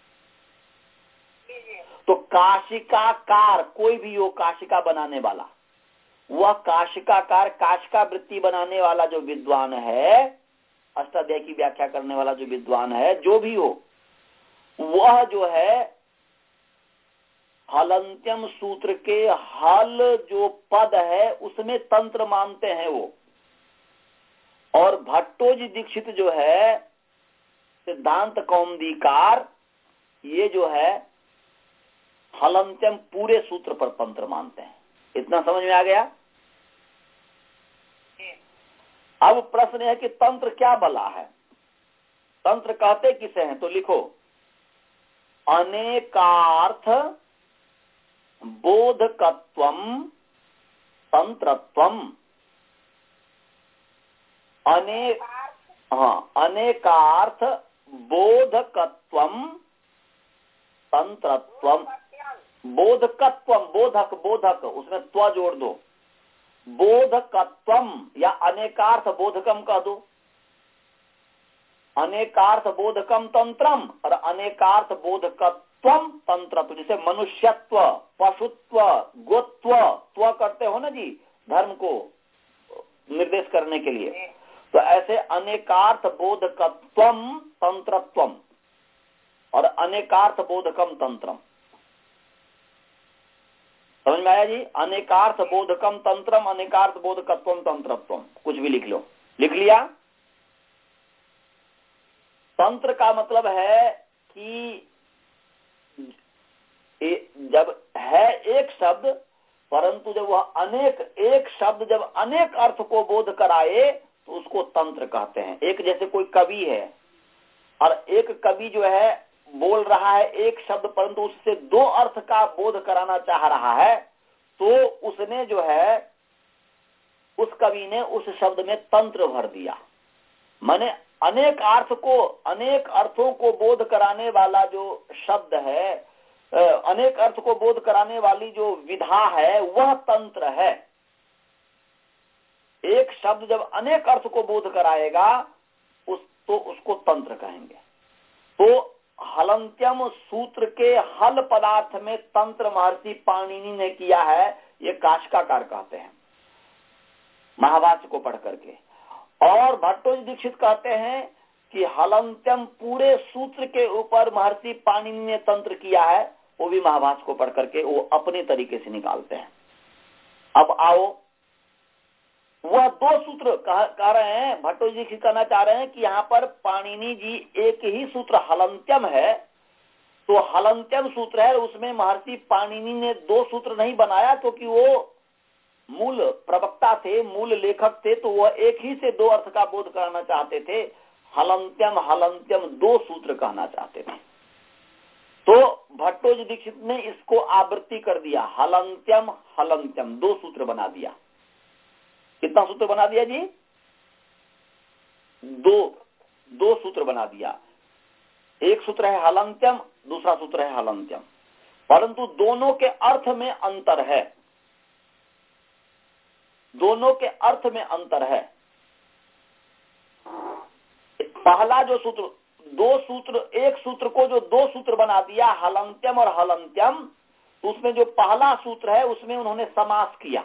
Speaker 1: तो काशिकाकार कोई भी हो, काशिका बनाने वाला, वह काशिकाकार काशिका वृत्ति बनाने वाला जो विद्वान है, अष्टाध्यायी की व्याख्या करने वाला जो विद्वान है, जो भी हो, वह जो है हलंत्यम सूत्र के हल जो पद है उसमें तंत्र मानते हैं वो। और भट्टो जी दीक्षित जो है सिद्धांत कौमुदीकार, ये जो है हलंत्यम पूरे सूत्र पर तंत्र मानते हैं। इतना समझ में आ गया? अब प्रश्न है कि तंत्र क्या भला है? तंत्र कहते किसे हैं? तो लिखो, अनेकार्थ बोधकत्वम तंत्रत्वम। अनेक हाँ अनेकार्थ बोधकत्वम तंत्रत्वम। बोधकत्वम, बोधक बोधक उसमें त्व जोड़ दो। बोधकत्वम या अनेकार्थ बोधकम कह दो। अनेकार्थ बोधकम तंत्रम और अनेकार्थ बोधकत्वम तंत्रत्व। जैसे मनुष्यत्व, पशुत्व, गोत्व, त्व करते हो ना जी धर्म को निर्देश करने के लिए, तो ऐसे अनेकार्थ बोधकत्वम तंत्रत्वम और अनेकार्थ बोधकम तंत्रम। समझ में आया जी? अनेकार्थ बोधकम तंत्रम, अनेकार्थ बोधकत्वम तंत्रत्वम। कुछ भी लिख लो। लिख लिया? तंत्र का मतलब है कि जब है एक शब्द, परंतु जब वह अनेक एक शब्द जब अनेक अर्थ को बोध कराए तो उसको तंत्र कहते हैं। एक जैसे कोई कवि है और एक कवि जो है बोल रहा है एक शब्द, परंतु उससे दो अर्थ का बोध कराना चाह रहा है, तो उसने जो है उस कवि ने उस शब्द में तंत्र भर दिया। माने अनेक अर्थ को अनेक अर्थों को बोध कराने वाला जो शब्द है, अनेक अर्थ को बोध कराने वाली जो विधा है वह तंत्र है। एक शब्द जब अनेक अर्थ को बोध कराएगा उस तो उसको तंत्र कहेंगे। तो हलंत्यम सूत्र के हल पदार्थ में तंत्र महर्षि पाणिनि ने किया है, ये काशिकाकार कहते हैं महाभाष्य को पढ़ करके। और भट्टो जी दीक्षित कहते हैं कि हलंत्यम पूरे सूत्र के ऊपर महर्षि पाणिनि ने तंत्र किया है, वो भी महाभाष्य को पढ़ करके वो अपने तरीके से निकालते हैं। अब आओ, वह दो सूत्र कह, कह रहे हैं, भट्टो जी कहना चाह रहे हैं कि यहाँ पर पाणिनि जी एक ही सूत्र हलंत्यम है तो हलंत्यम सूत्र है, उसमें महर्षि पाणिनि ने दो सूत्र नहीं बनाया क्योंकि वो मूल प्रवक्ता थे, मूल लेखक थे, तो वह एक ही से दो अर्थ का बोध कराना चाहते थे। हलंत्यम हलंत्यम दो सूत्र कहना चाहते थे। तो भट्टोजी दीक्षित ने इसको आवृत्ति कर दिया, हलंत्यम हलंत्यम दो सूत्र बना दिया। कितना सूत्र बना दिया जी? दो दो सूत्र बना दिया। एक सूत्र है हलंत्यम, दूसरा सूत्र है हलंत्यम, परंतु दोनों के अर्थ में अंतर है। दोनों के अर्थ में अंतर है। पहला जो सूत्र, दो सूत्र, एक सूत्र को जो दो सूत्र बना दिया हलंत्यम और हलंत्यम, उसमें जो पहला सूत्र है उसमें उन्होंने समास किया।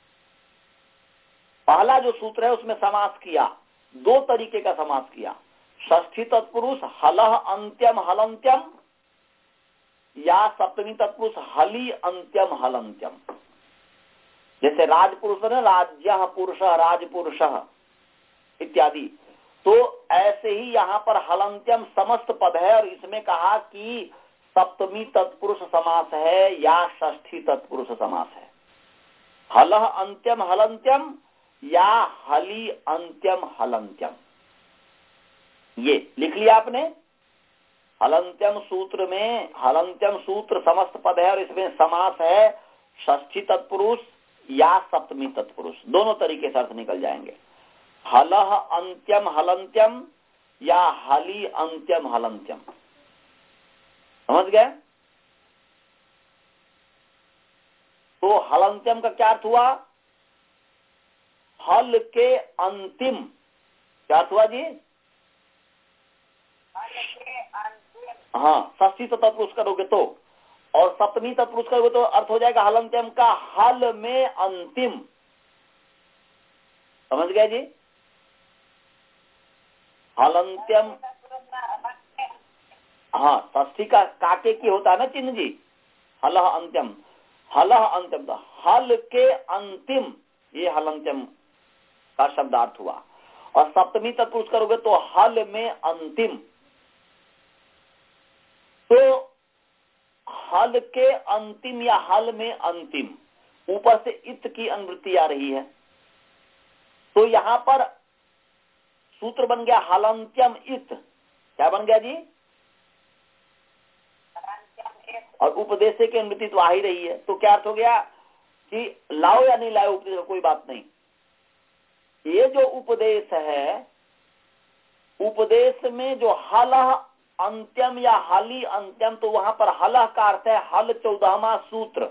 Speaker 1: पहला जो सूत्र है उसमें समास किया, दो तरीके का समास किया। षष्ठी तत्पुरुष हलह अंत्यम हलंत्यम या सप्तमी तत्पुरुष हली अंत्यम हलंत्यम। जैसे राजपुरुष है, राज्य पुरुष राजपुरुष इत्यादि। तो ऐसे ही यहाँ पर हलंत्यम समस्त पद है और इसमें कहा कि सप्तमी तत्पुरुष समास है या षष्ठी तत्पुरुष समास है। हलह अंत्यम हलंत्यम या हली अंत्यम हलंत्यम, ये लिख लिया आपने। हलंत्यम सूत्र में, हलंत्यम सूत्र समस्त पद है और इसमें समास है षष्ठी तत्पुरुष या सप्तमी तत्पुरुष, दोनों तरीके से अर्थ निकल जाएंगे। हलह अंत्यम हलंत्यम या हली अंत्यम हलंत्यम, समझ गए? तो हलंत्यम का क्या अर्थ हुआ? हल के अंतिम, क्या अर्थ हुआ जी? हाँ, षष्ठी तत्पुरुष करोगे तो, और सप्तमी तत्पुरुष करोगे तो अर्थ हो जाएगा हलंत्यम का हल में अंतिम। समझ गए जी? हलंत्यम, हाँ, षष्ठी का काके की होता है ना चिन्ह जी, हलह अंत्यम, हलह अंत्यम, हल के अंतिम, ये हलंत्यम का शब्दार्थ हुआ। और सप्तमी तत्पुरुष करोगे तो हल में अंतिम। तो हल के अंतिम या हल में अंतिम, ऊपर से इत की अनुवृत्ति आ रही है, तो यहां पर सूत्र बन गया हलंत्यम इत। क्या बन गया जी? और उपदेश की अनुवृत्ति तो आ ही रही है, तो क्या अर्थ हो गया कि लाओ या नहीं लाओ उपदेश, कोई बात नहीं। ये जो उपदेश है, उपदेश में जो हलह अंत्यम या हली अंत्यम, तो वहां पर हलह का अर्थ है हल चौदहवा सूत्र।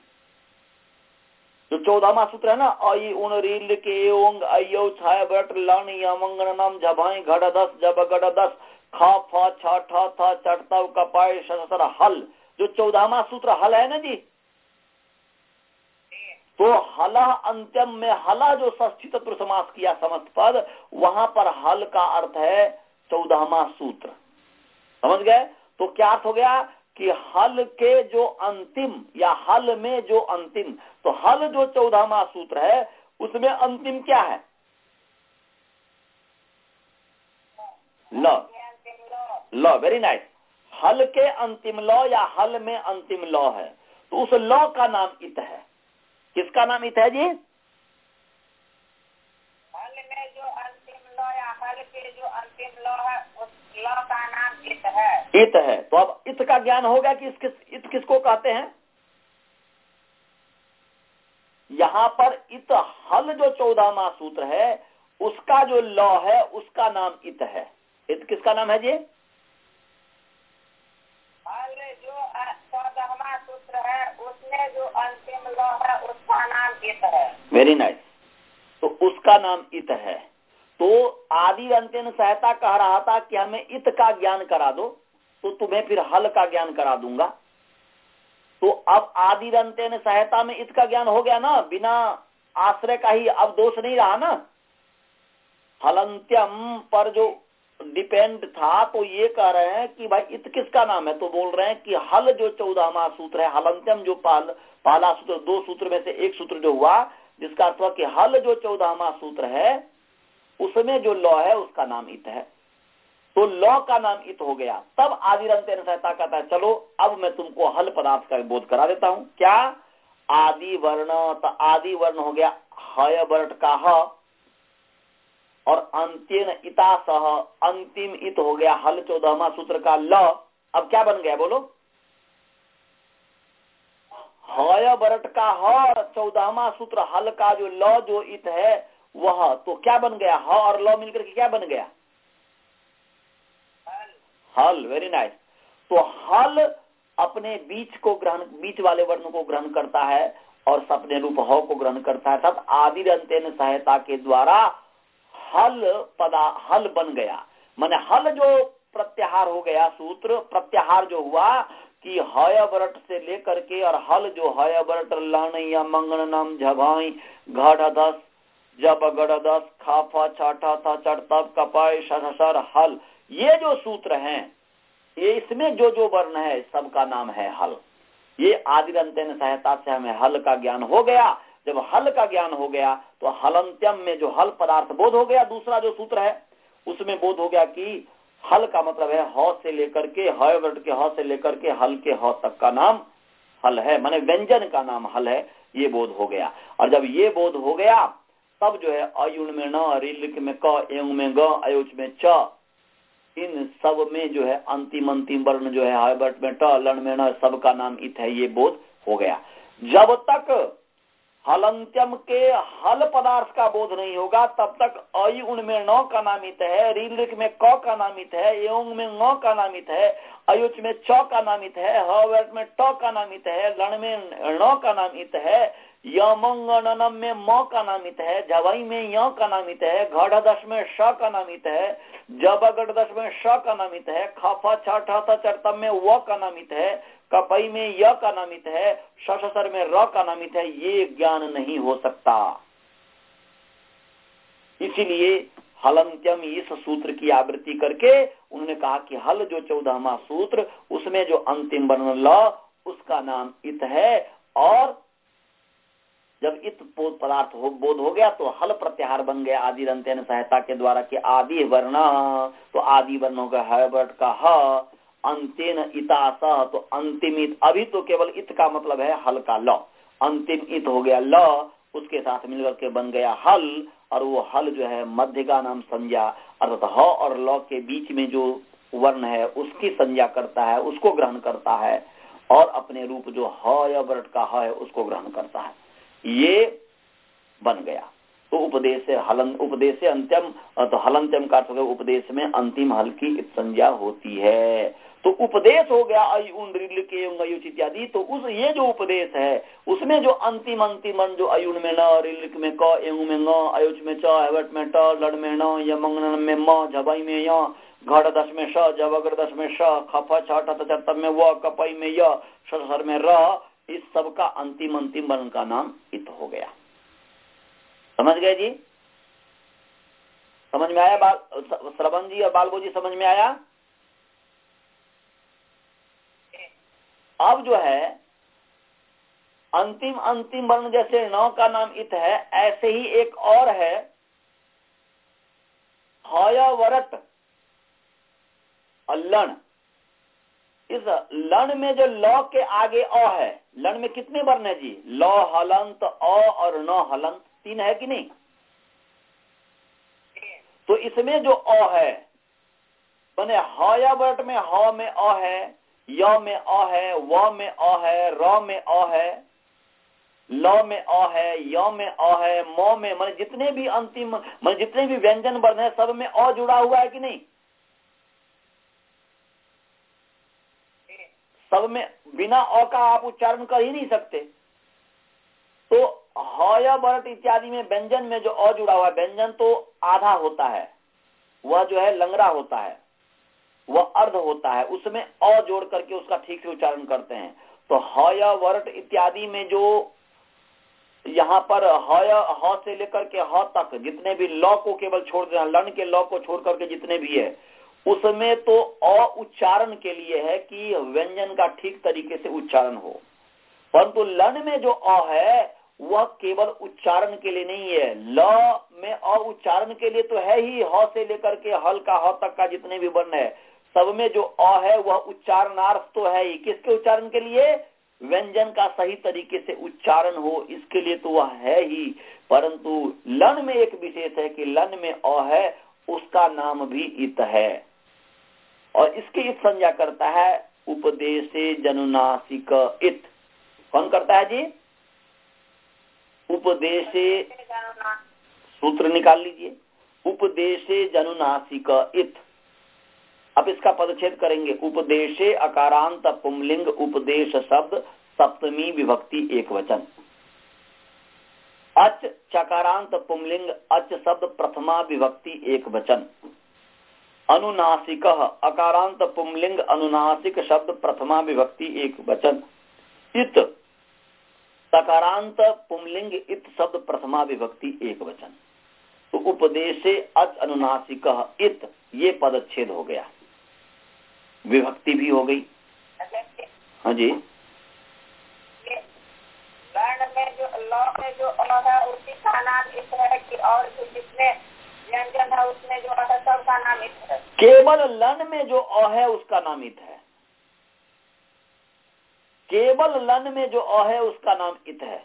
Speaker 1: जो चौदहवा सूत्र है ना, अई उन रील के ओंग अयो छाय बट लन यमंगनम झभाई घड़ दस जब गड़ दस खा फा छ ठ थ चटतव कपाय ससर हल, जो चौदहवा सूत्र हल है ना जी, तो हलह अंत्यम में हला जो षष्ठी तत्पुरुष समास किया समस्त पद, वहां पर हल का अर्थ है चौदहवा सूत्र। समझ गए? तो क्या अर्थ हो गया कि हल के जो अंतिम या हल में जो अंतिम, तो हल जो चौदहवा सूत्र है उसमें अंतिम क्या है? ल, ल, वेरी नाइस। हल के अंतिम ल या हल में अंतिम ल है, तो उस ल का नाम इत है। किसका नाम इत है जी?
Speaker 4: हल में जो अंतिम लो या हल के जो अंतिम लो है, उस लो का नाम इत है।
Speaker 1: इत है। तो अब इत का ज्ञान हो गया कि इस किस, इत किसको कहते हैं? यहाँ पर इत हल जो चौदहवा सूत्र है उसका जो लॉ है उसका नाम इत है। इत किसका नाम है जी?
Speaker 4: हल जो चौदहवा सूत्र है उसमें जो अंतिम लॉ है उसका नाम इत है।
Speaker 1: Very nice. तो उसका नाम इत है। तो आदि अंत्यन सहायता कह रहा था कि हमें इत का ज्ञान करा दो, तो तुम्हें फिर हल का ज्ञान करा दूंगा। तो अब आदि अंत्यन सहायता में इत का ज्ञान हो गया ना, बिना आश्रय का ही अब दोष नहीं रहा ना। हलंत्यम पर जो डिपेंड था, तो ये कह रहे हैं कि भाई इत किसका नाम है, तो बोल रहे हैं कि हल जो चौदहवा सूत्र है, हलंत्यम जो पहला पहला सूत्र, दो सूत्र में से एक सूत्र जो हुआ, जिसका अर्थ हुआ कि हल जो चौदहवा सूत्र है उसमें जो लॉ है उसका नाम इत है। तो लौ का नाम इत हो गया। तब आदिरंतेन सहता कहता है चलो अब मैं तुमको हल पदार्थ का बोध करा देता हूं। क्या? आदि वर्ण, तो आदि वर्ण हो गया हय वर्ट का ह, और अंत्यन इता सह, अंतिम इत हो गया हल चौदहवा सूत्र का ल। अब क्या बन गया बोलो? हय वर्ट का ह और चौदहवा सूत्र हल का जो ल जो इत है वह, तो क्या बन गया? ह और ल मिलकर के क्या बन गया? हल। Very nice. तो हल अपने बीच को ग्रहण, बीच वाले वर्ण को ग्रहण करता है और सपने रूप ह को ग्रहण करता है। तब आदिरंतेन सहायता के द्वारा हल पदा हल बन गया। माने हल जो प्रत्याहार हो गया, सूत्र प्रत्याहार जो हुआ कि हय वर्ट से लेकर के, और हल जो हय वर्ट लन या मंगनम झभाई घड़ दस जब गड़ दस खाफा छाठा था चढ़ तब कपाई सर हल, ये जो सूत्र हैं, ये इसमें जो जो वर्ण है सबका नाम है हल। ये आदिरंतेन सहायता से हमें हल का ज्ञान हो गया। जब हल का ज्ञान हो गया तो हलंत्यम में जो हल पदार्थ बोध हो गया, दूसरा जो सूत्र है उसमें बोध हो गया कि हल का मतलब है ह से लेकर के, हय वर्ट के ह से लेकर के हल के ह तक का नाम हल है, माने व्यंजन का नाम हल है, ये बोध हो गया। और जब ये बोध हो गया तब जो है अयुण में न, रिलिक में क, एंग में ग, अयोच में च, इन सब में जो है अंतिम अंतिम वर्ण जो है हय वर्ट में ट, लन में न, सबका नाम इत है, ये बोध हो गया। जब तक हलंत्यम के हल पदार्थ का बोध नहीं होगा तब तक अय उन में नौ का नामित है, रीलिक में क का नामित है, एंग में ङ का नामित है, अयुच में च का नामित है, ह वर्ट में ट का नामित है, लन में ण का नामित है, यमंगनम में म का नामित है, झवई में य का नामित है, घड़ दश में श का नामित है, जबगढ़ दश में श का नामित है, खाफा छठा चरतम में व का नामित है, कपई में य का नामित है, शशसर में र का नामित है, ये ज्ञान नहीं हो सकता। इसीलिए हलंत्यम इस सूत्र की आवृत्ति करके उन्होंने कहा कि हल जो चौदहवा सूत्र, उसमें जो अंतिम वर्ण ल उसका नाम इत है। और जब इत पदार्थ हो बोध हो गया तो हल प्रत्याहार बन गया आदिरंतेन सहायता के द्वारा कि आदि वर्ण, तो आदि वर्ण हो गया हय वर्ट का ह, अंतेन इतास, तो अंतिम इत, अभी तो केवल इत का मतलब है हल का ल, अंतिम इत हो गया ल, उसके साथ मिलकर के बन गया हल। और वो हल जो है मध्य का नाम संज्ञा, अर्थात ह और ल के बीच में जो वर्ण है उसकी संज्ञा करता है, उसको ग्रहण करता है, और अपने रूप जो ह या वर्ट का ह है उसको ग्रहण करता है, ये बन गया। तो उपदेश हलन, उपदेश अंत्यम, तो हलंत्यम का अर्थ उपदेश में अंतिम हल की संज्ञा होती है। तो उपदेश हो गया अय उन ऋल के अयुच इत्यादि। तो उस ये जो उपदेश है उसमें जो अंतिम अंतिम जो अयुन में न, ऋलिक में क, एंग में ङ, अयुच में च, हवट में ट, लड में न, यमंगन में म, झबई में य, घड़ दश में श, जबगढ़ दश में श, खफा छठ तब में व, कपई में य, सर में र, इस सब का अंतिम अंतिम वर्ण का नाम इत हो गया। समझ गए जी? समझ में आया? बाल श्रवण जी और बालबो जी समझ में आया? अब जो है अंतिम अंतिम वर्ण जैसे नौ का नाम इत है, ऐसे ही एक और है हय वर्ट और लन। इस लन में जो ल के आगे अ है, लन में कितने वर्ण है जी? ल, हलंत, अ और न हलंत, तीन है कि नहीं? तो इसमें जो अ है, माने हय वर्ट में ह में अ है, य में अ है, व में अ है, र में अ है, ल में अ है, य में अ है, म में, माने जितने भी अंतिम, माने जितने भी व्यंजन वर्ण है सब में अ जुड़ा हुआ है कि नहीं? सब में बिना अ का आप उच्चारण कर ही नहीं सकते। तो हय वर्ट इत्यादि में व्यंजन में जो अ जुड़ा हुआ है, व्यंजन तो आधा होता है, वह जो है लंगड़ा होता है, वह अर्ध होता है, उसमें अ जोड़ करके उसका ठीक से उच्चारण करते हैं। तो हय वर्ट इत्यादि में जो यहाँ पर हय, ह से लेकर के ह तक जितने भी ल को केवल छोड़ देना, लन के ल को छोड़ करके जितने भी है, उसमें तो अ उच्चारण के लिए है कि व्यंजन का ठीक तरीके से उच्चारण हो। परंतु लन में जो अ है वह केवल उच्चारण के लिए नहीं है। ल में अ उच्चारण के लिए तो है ही, ह से लेकर के हल का ह तक का जितने भी वर्ण है सब में जो अ है वह उच्चारणार्थ तो है ही। किसके उच्चारण के लिए? व्यंजन का सही तरीके से उच्चारण हो, इसके लिए तो वह है ही। परंतु लन में एक विशेष है कि लन में अ है, उसका नाम भी इत है, और इसके इत संज्ञा करता है उपदेशे जनुनासिक इत। कौन करता है जी? उपदेशे, सूत्र निकाल लीजिए, उपदेशे जनुनासिक इत। अब इसका पदच्छेद करेंगे। उपदेशे अकारांत पुंलिंग उपदेश शब्द सप्तमी विभक्ति एक वचन। अच चकारांत पुंलिंग अच शब्द प्रथमा विभक्ति एक वचन। अनुनासिक अकारांत पुंलिंग अनुनासिक शब्द प्रथमा विभक्ति एक वचन। इत सकारांत पुंलिंग इत शब्द प्रथमा विभक्ति एक वचन। तो उपदेशे अच अनुनासिक इत, ये पदच्छेद हो गया, विभक्ति भी हो गई। हाँ जी,
Speaker 4: वर्ण में जो लौ में जो अ है उसी का नाम इत है कि और जिसमें व्यंजन है उसमें जो है सबका नाम इत है?
Speaker 1: केवल लन में जो अ है उसका नाम इत है। केवल लन में जो अ है उसका नाम इत है,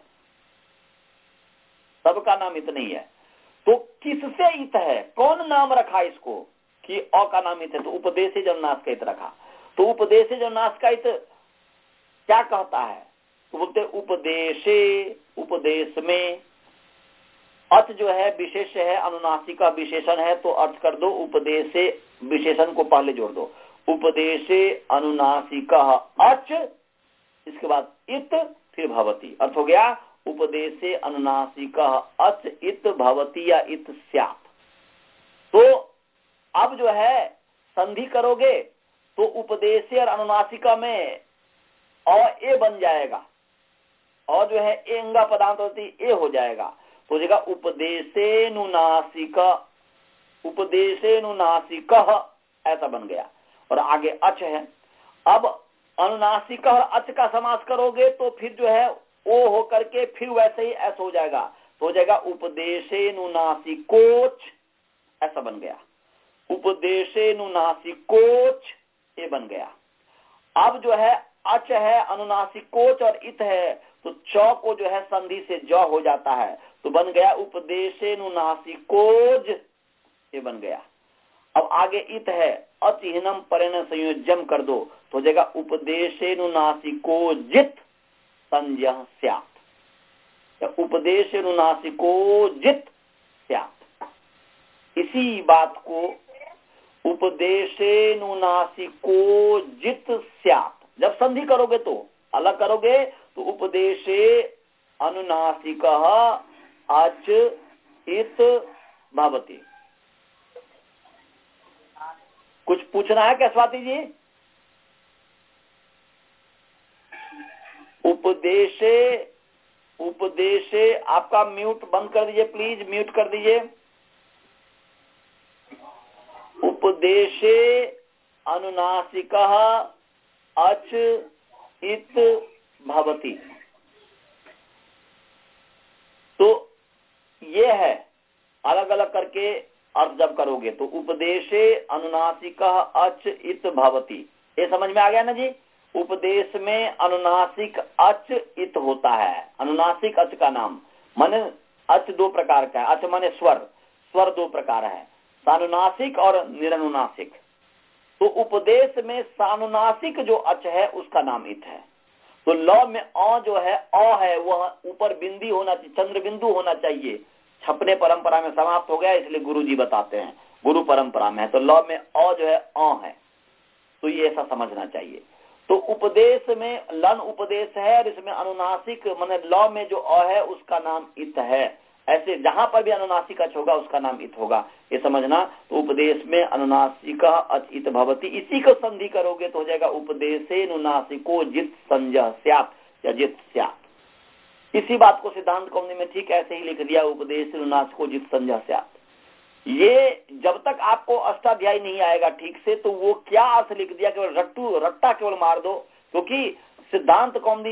Speaker 1: सबका नाम इत नहीं है। तो किससे इत है? कौन नाम रखा इसको कि अ का नाम इत है? तो उपदेशे जनुनास का इत रखा। तो उपदेशे जनुनास का इत क्या कहता है? तो बोलते उपदेशे, उपदेश में। अर्थ जो है विशेष है, अनुनासिका विशेषण है, तो अर्थ कर दो उपदेशे, विशेषण को पहले जोड़ दो। उपदेशे अनुनासिका अच, इसके बाद इत, फिर भवती। अर्थ हो गया उपदेशे अनुनासिका अच इत भवती या इत स्यात्। तो अब जो है संधि करोगे तो उपदेशे और अनुनासिका में अ ए बन जाएगा, और जो है एंगा पदांत होती ए हो जाएगा। तो जगह उपदेशे नुनासिका, उपदेशे नुनासिका ऐसा बन गया, और आगे अच है। अब अनुनासिका और अच का समास करोगे तो फिर जो है ओ हो करके फिर वैसे ही ऐसा हो जाएगा। तो हो जाएगा उपदेशे नुनासिकोच, ऐसा बन गया। उपदेशे नुनासिकोच ये बन गया। अब जो है अच है, अनुनासिकोच और इत है, तो च को जो है संधि से ज हो जाता है, तो बन गया उपदेशे नुनासिकोज, ये बन गया। अब आगे इत है, अचिह्नम परिण संयोज्यम कर दो, तो हो जाएगा उपदेशे नुनासिकोजित संज्ञः स्यात्, उपदेशे नुनासिकोजित स्यात्। इसी बात को उपदेशे नुनासिकोजित स्यात् जब संधि करोगे तो अलग करोगे, तो उपदेशे अनुनासिकः अच इत भवति। कुछ पूछना है क्या स्वाति जी? उपदेशे, उपदेशे आपका म्यूट बंद कर दीजिए प्लीज, म्यूट कर दीजिए। उपदेशे अनुनासिकः अच इत भवति। तो ये है, अलग अलग करके अर्थ जब करोगे तो उपदेशे अनुनासिकः अच इत भवति, ये समझ में आ गया ना जी? उपदेश में अनुनासिक अच इत होता है। अनुनासिक अच का नाम माने अच दो प्रकार का है। अच माने स्वर, स्वर दो प्रकार है, सानुनासिक और निरनुनासिक। तो उपदेश में सानुनासिक जो अच है उसका नाम इत है। तो ल में अ जो है अ है वह ऊपर बिंदी होना चाहिए, चंद्र बिंदु होना चाहिए। छपने परंपरा में समाप्त हो गया, इसलिए गुरु जी बताते हैं, गुरु परंपरा में है। तो ल में अ जो है अ है, तो ये ऐसा समझना चाहिए। तो उपदेश में लन उपदेश है, और इसमें अनुनासिक माने ल में जो अ है उसका नाम इत है। ऐसे जहां पर भी अनुनासिक अच होगा उसका नाम इत होगा, ये समझना। तो उपदेश में अनुनासिका अच इत भवति, इसी को संधि करोगे तो हो जाएगा उपदेशे अनुनासिको जित संज्ञः स्यात् या जित स्यात्। इसी बात को सिद्धांत कौमुदी में ठीक ऐसे ही लिख दिया, उपदेश अनुनासिको जित संज्ञः स्यात्। ये जब तक आपको अष्टाध्यायी नहीं आएगा ठीक से, तो वो क्या अर्थ लिख दिया केवल रट्टू रट्टा केवल मार दो, क्योंकि सिद्धांत कौमुदी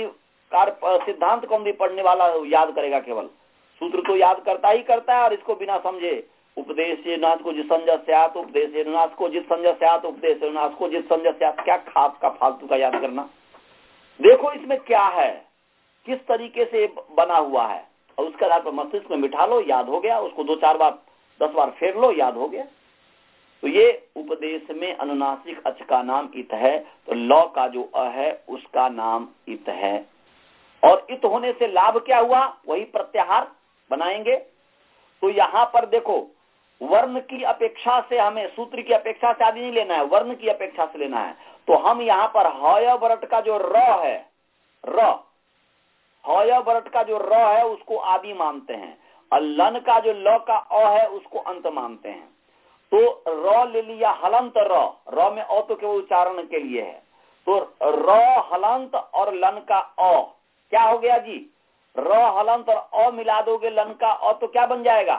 Speaker 1: कार्य सिद्धांत कौमुदी पढ़ने वाला याद करेगा, केवल सूत्र तो याद करता ही करता है, और इसको बिना समझे उपदेश नाथ को जिस संजय स्यात उपदेश नाथ को जिस संजय स्यात उपदेश नाथ को जिस संजय स्यात, क्या खास का फालतू का याद करना। देखो इसमें क्या है, किस तरीके से बना हुआ है, और उसके आधार पर मस्तिष्क में बिठा लो, याद हो गया। उसको दो चार बार दस बार फेर लो, याद हो गया। तो ये उपदेश में अनुनासिक अच का नाम इत है, तो लौ का जो अ है उसका नाम इत है। और इत होने से लाभ क्या हुआ, वही प्रत्याहार बनाएंगे। तो यहां पर देखो, वर्ण की अपेक्षा से हमें, सूत्र की अपेक्षा से आदि नहीं लेना है, वर्ण की अपेक्षा से लेना है। तो हम यहाँ पर हय वरट का जो र है, र हय वरट का जो र है उसको आदि मानते हैं, और लन का जो ल का अ है उसको अंत मानते हैं। तो र ले लिया हलंत र, र में अ तो केवल उच्चारण के लिए है, तो र हलंत और लन का अ क्या हो गया जी, र हलंत और अ मिला दोगे लन का अ तो क्या बन जाएगा,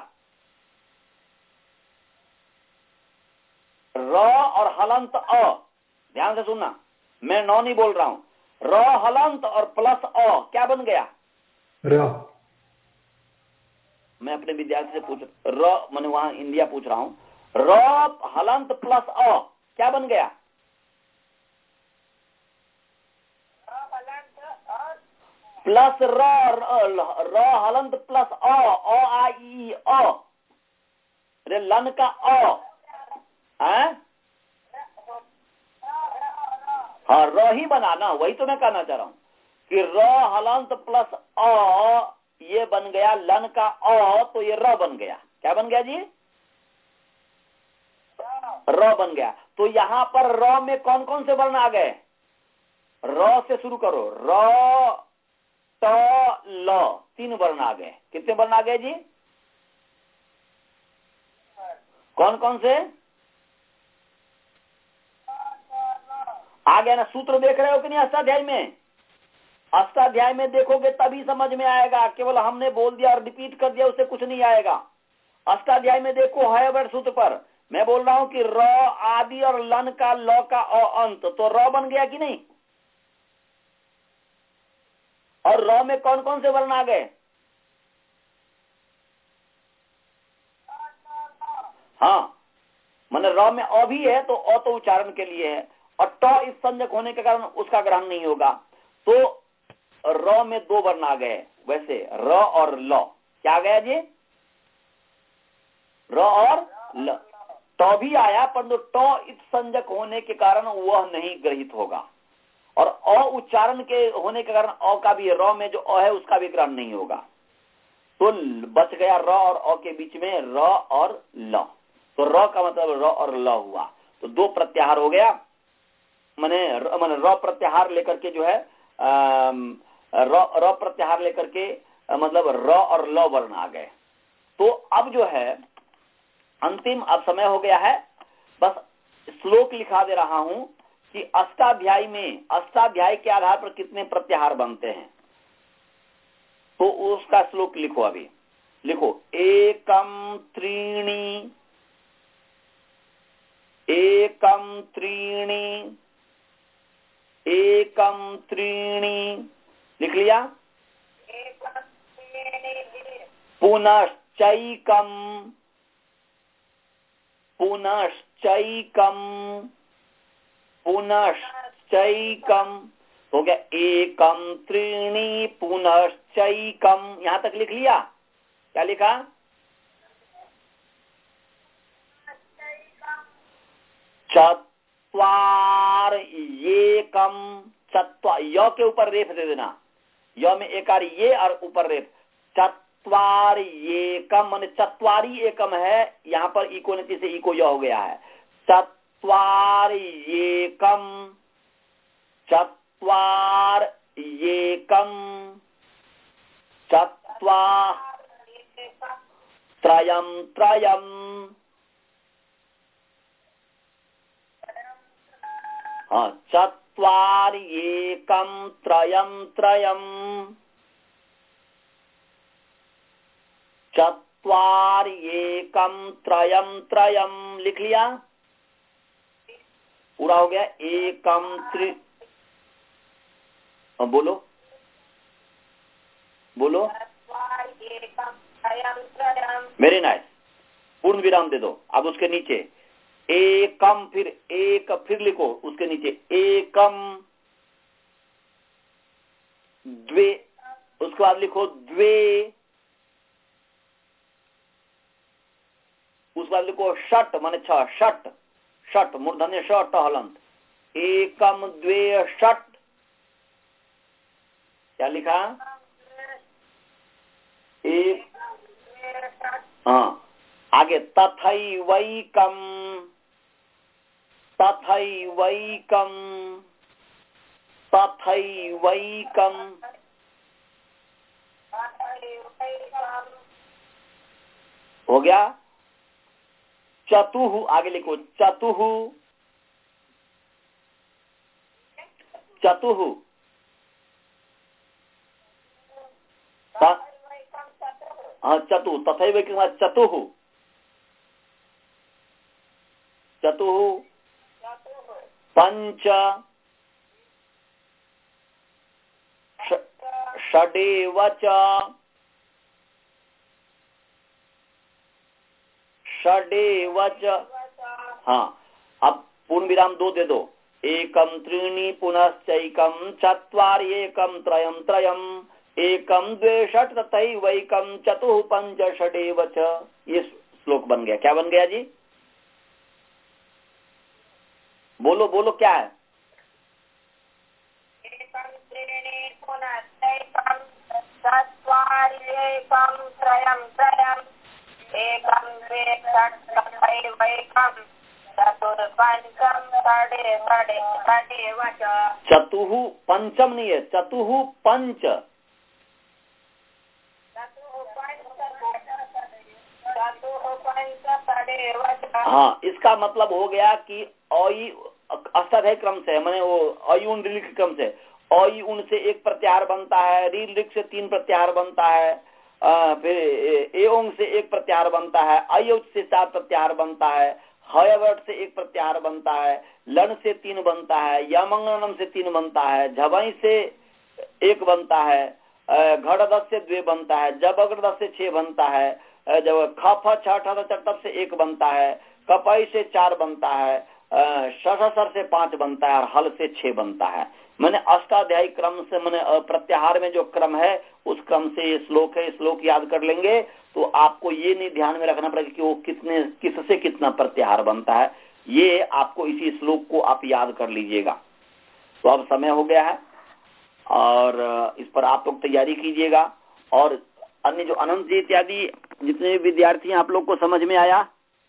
Speaker 1: र और हलंत अ। ध्यान से सुनना, मैं नौ नहीं बोल रहा हूं, र हलंत और प्लस अ क्या बन गया,
Speaker 3: र।
Speaker 1: मैं अपने विद्यार्थी से पूछ र मैंने वहां इंडिया पूछ रहा हूं, र हलंत प्लस अ क्या बन गया, प्लस र र हलंत प्लस अ अ आ ई अ, रे लन का अ है, हाँ र ही बनाना, वही तो मैं कहना चाह रहा हूं कि र हलंत प्लस अ ये बन गया लन का अ, तो ये र बन गया, क्या बन गया जी, र बन गया। तो यहां पर र में कौन कौन से वर्ण आ गए, र से शुरू करो, र ट ल, तीन वर्ण आ गए। कितने वर्ण आ गए जी, कौन कौन से आ गया ना। सूत्र देख रहे हो कि नहीं अष्टाध्याय में, अष्टाध्याय में देखोगे तभी समझ में आएगा, केवल हमने बोल दिया और रिपीट कर दिया उससे कुछ नहीं आएगा। अष्टाध्याय में देखो है वर्ड सूत्र पर, मैं बोल रहा हूं कि र आदि और लन का ल का अ अंत, तो र बन गया कि नहीं, और र में कौन कौन से वर्ण आ गए, हाँ मैंने र में अ भी है तो अ तो उच्चारण के लिए है, और ट इस संज्ञक होने के कारण उसका ग्रहण नहीं होगा। तो र में दो वर्ण आ गए, वैसे र और ल क्या गया जी, र और ल, ट भी आया परंतु ट इस संज्ञक होने के कारण वह नहीं ग्रहित होगा, और अ उच्चारण के होने के कारण अ का भी, र में जो अ है उसका भी ग्रहण नहीं होगा। तो बच गया र और अ के बीच में र और ल, तो र का मतलब र और ल हुआ, तो दो प्रत्याहार हो गया। मैंने मैंने र प्रत्याहार लेकर के जो है र र प्रत्याहार लेकर के मतलब र और ल वर्ण आ गए। तो अब जो है अंतिम अब समय हो गया है, बस श्लोक लिखा दे रहा हूं कि अष्टाध्यायी में, अष्टाध्यायी के आधार पर कितने प्रत्याहार बनते हैं, तो उसका श्लोक लिखो। अभी लिखो, एकम त्रीणि, एकम त्रीणि, एकम त्रीणि, लिख लिया। पुनश्चैकम, पुनश्चैकम, पुनश्चैकम, हो गया एकम त्रीणि पुनश्चैकम, यहां तक लिख लिया। क्या लिखा, चत्वार एकम, चत्वा य के ऊपर रेफ दे देना, य में एकार ये और ऊपर रेफ, चत्वार एकम माने चत्वारी एकम है, यहाँ पर इको नीति से इको य हो गया है, चत्वार एकम, चत्वार एकम, चत्वार त्रयम त्रयम, हाँ चत्वार एकम त्रयम त्रयम, चत्वार एकम त्रयम त्रयम, लिख लिया, पूरा हो गया। एकम त्रि, बोलो बोलो। वेरी नाइस, पूर्ण विराम दे दो। अब उसके नीचे एकम, फिर एक, फिर लिखो उसके नीचे एकम द्वे, उसके बाद लिखो द्वे, उसके बाद लिखो षट माने छह, षट, षट मूर्धन्य षट हलंत, एकम द्वे षट। क्या लिखा? एक, हाँ आगे तथैवैकम, तथैवैकम, तथैवैकम, हो गया। चतुः, आगे लिखो चतुः, चतुः, हाँ चतु, तथैवैकम चतुः, चतुः, पंच, षडेव च, षडेव च। हाँ अब पूर्ण विराम दो दे दो। एकम त्रीणि पुनश्चैकम चत्वारि एकम त्रयम त्रयम एकम द्वे षट तथैवैकम चतुः पंच षडेव च। ये श्लोक बन गया। क्या बन गया जी? बोलो बोलो क्या है?
Speaker 4: एकम त्रीणि पुनश्चैकम चत्वारि एकम त्रयम त्रयम एकम द्वे षट तथैवैकम चतुः पंचम षडे षडे षडेव च।
Speaker 1: चतुः पंचम नहीं है, चतुः पंच, हाँ इसका मतलब हो गया कि अई अष्टाध्यायी क्रम से, मैंने वो अयुन ऋलिक क्रम से, अयुन से एक प्रत्याहार बनता है, ऋलिक से तीन प्रत्याहार बनता है, आ, फिर एओंग से एक प्रत्याहार बनता है, अयोच से चार प्रत्याहार बनता है, हयवट से एक प्रत्याहार बनता है, लन से तीन बनता है, यमंगनम से तीन बनता है, झवई से एक बनता है, घड़दस से द्वे बनता है, जबगड़दस से छह बनता है, जब खफ छठ चटप से एक बनता है, कपई से चार बनता है, सर से पांच बनता है और हल से छह बनता है। मैंने अष्टाध्यायी क्रम से, मैंने प्रत्याहार में जो क्रम है उस क्रम से ये श्लोक है। श्लोक याद कर लेंगे तो आपको ये नहीं ध्यान में रखना पड़ेगा कि वो कितने किससे कितना प्रत्याहार बनता है। ये आपको इसी श्लोक को आप याद कर लीजिएगा। तो अब समय हो गया है और इस पर आप लोग तैयारी कीजिएगा। और अन्य जो अनंत जी इत्यादि जितने भी विद्यार्थी हैं, आप लोग को समझ में आया?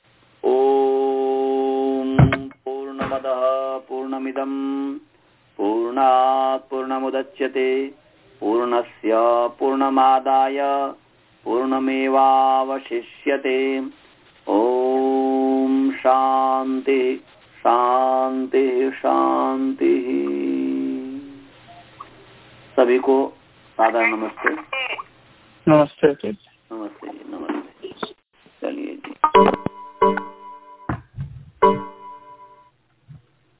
Speaker 1: ओम पूर्णमदः पूर्णमिदं पूर्णात् पूर्णमुदच्यते पूर्णस्य पूर्णमादाय पूर्णमेवावशिष्यते। ओम शांति शांति शांति। सभी को सादर नमस्ते।
Speaker 5: नमस्ते।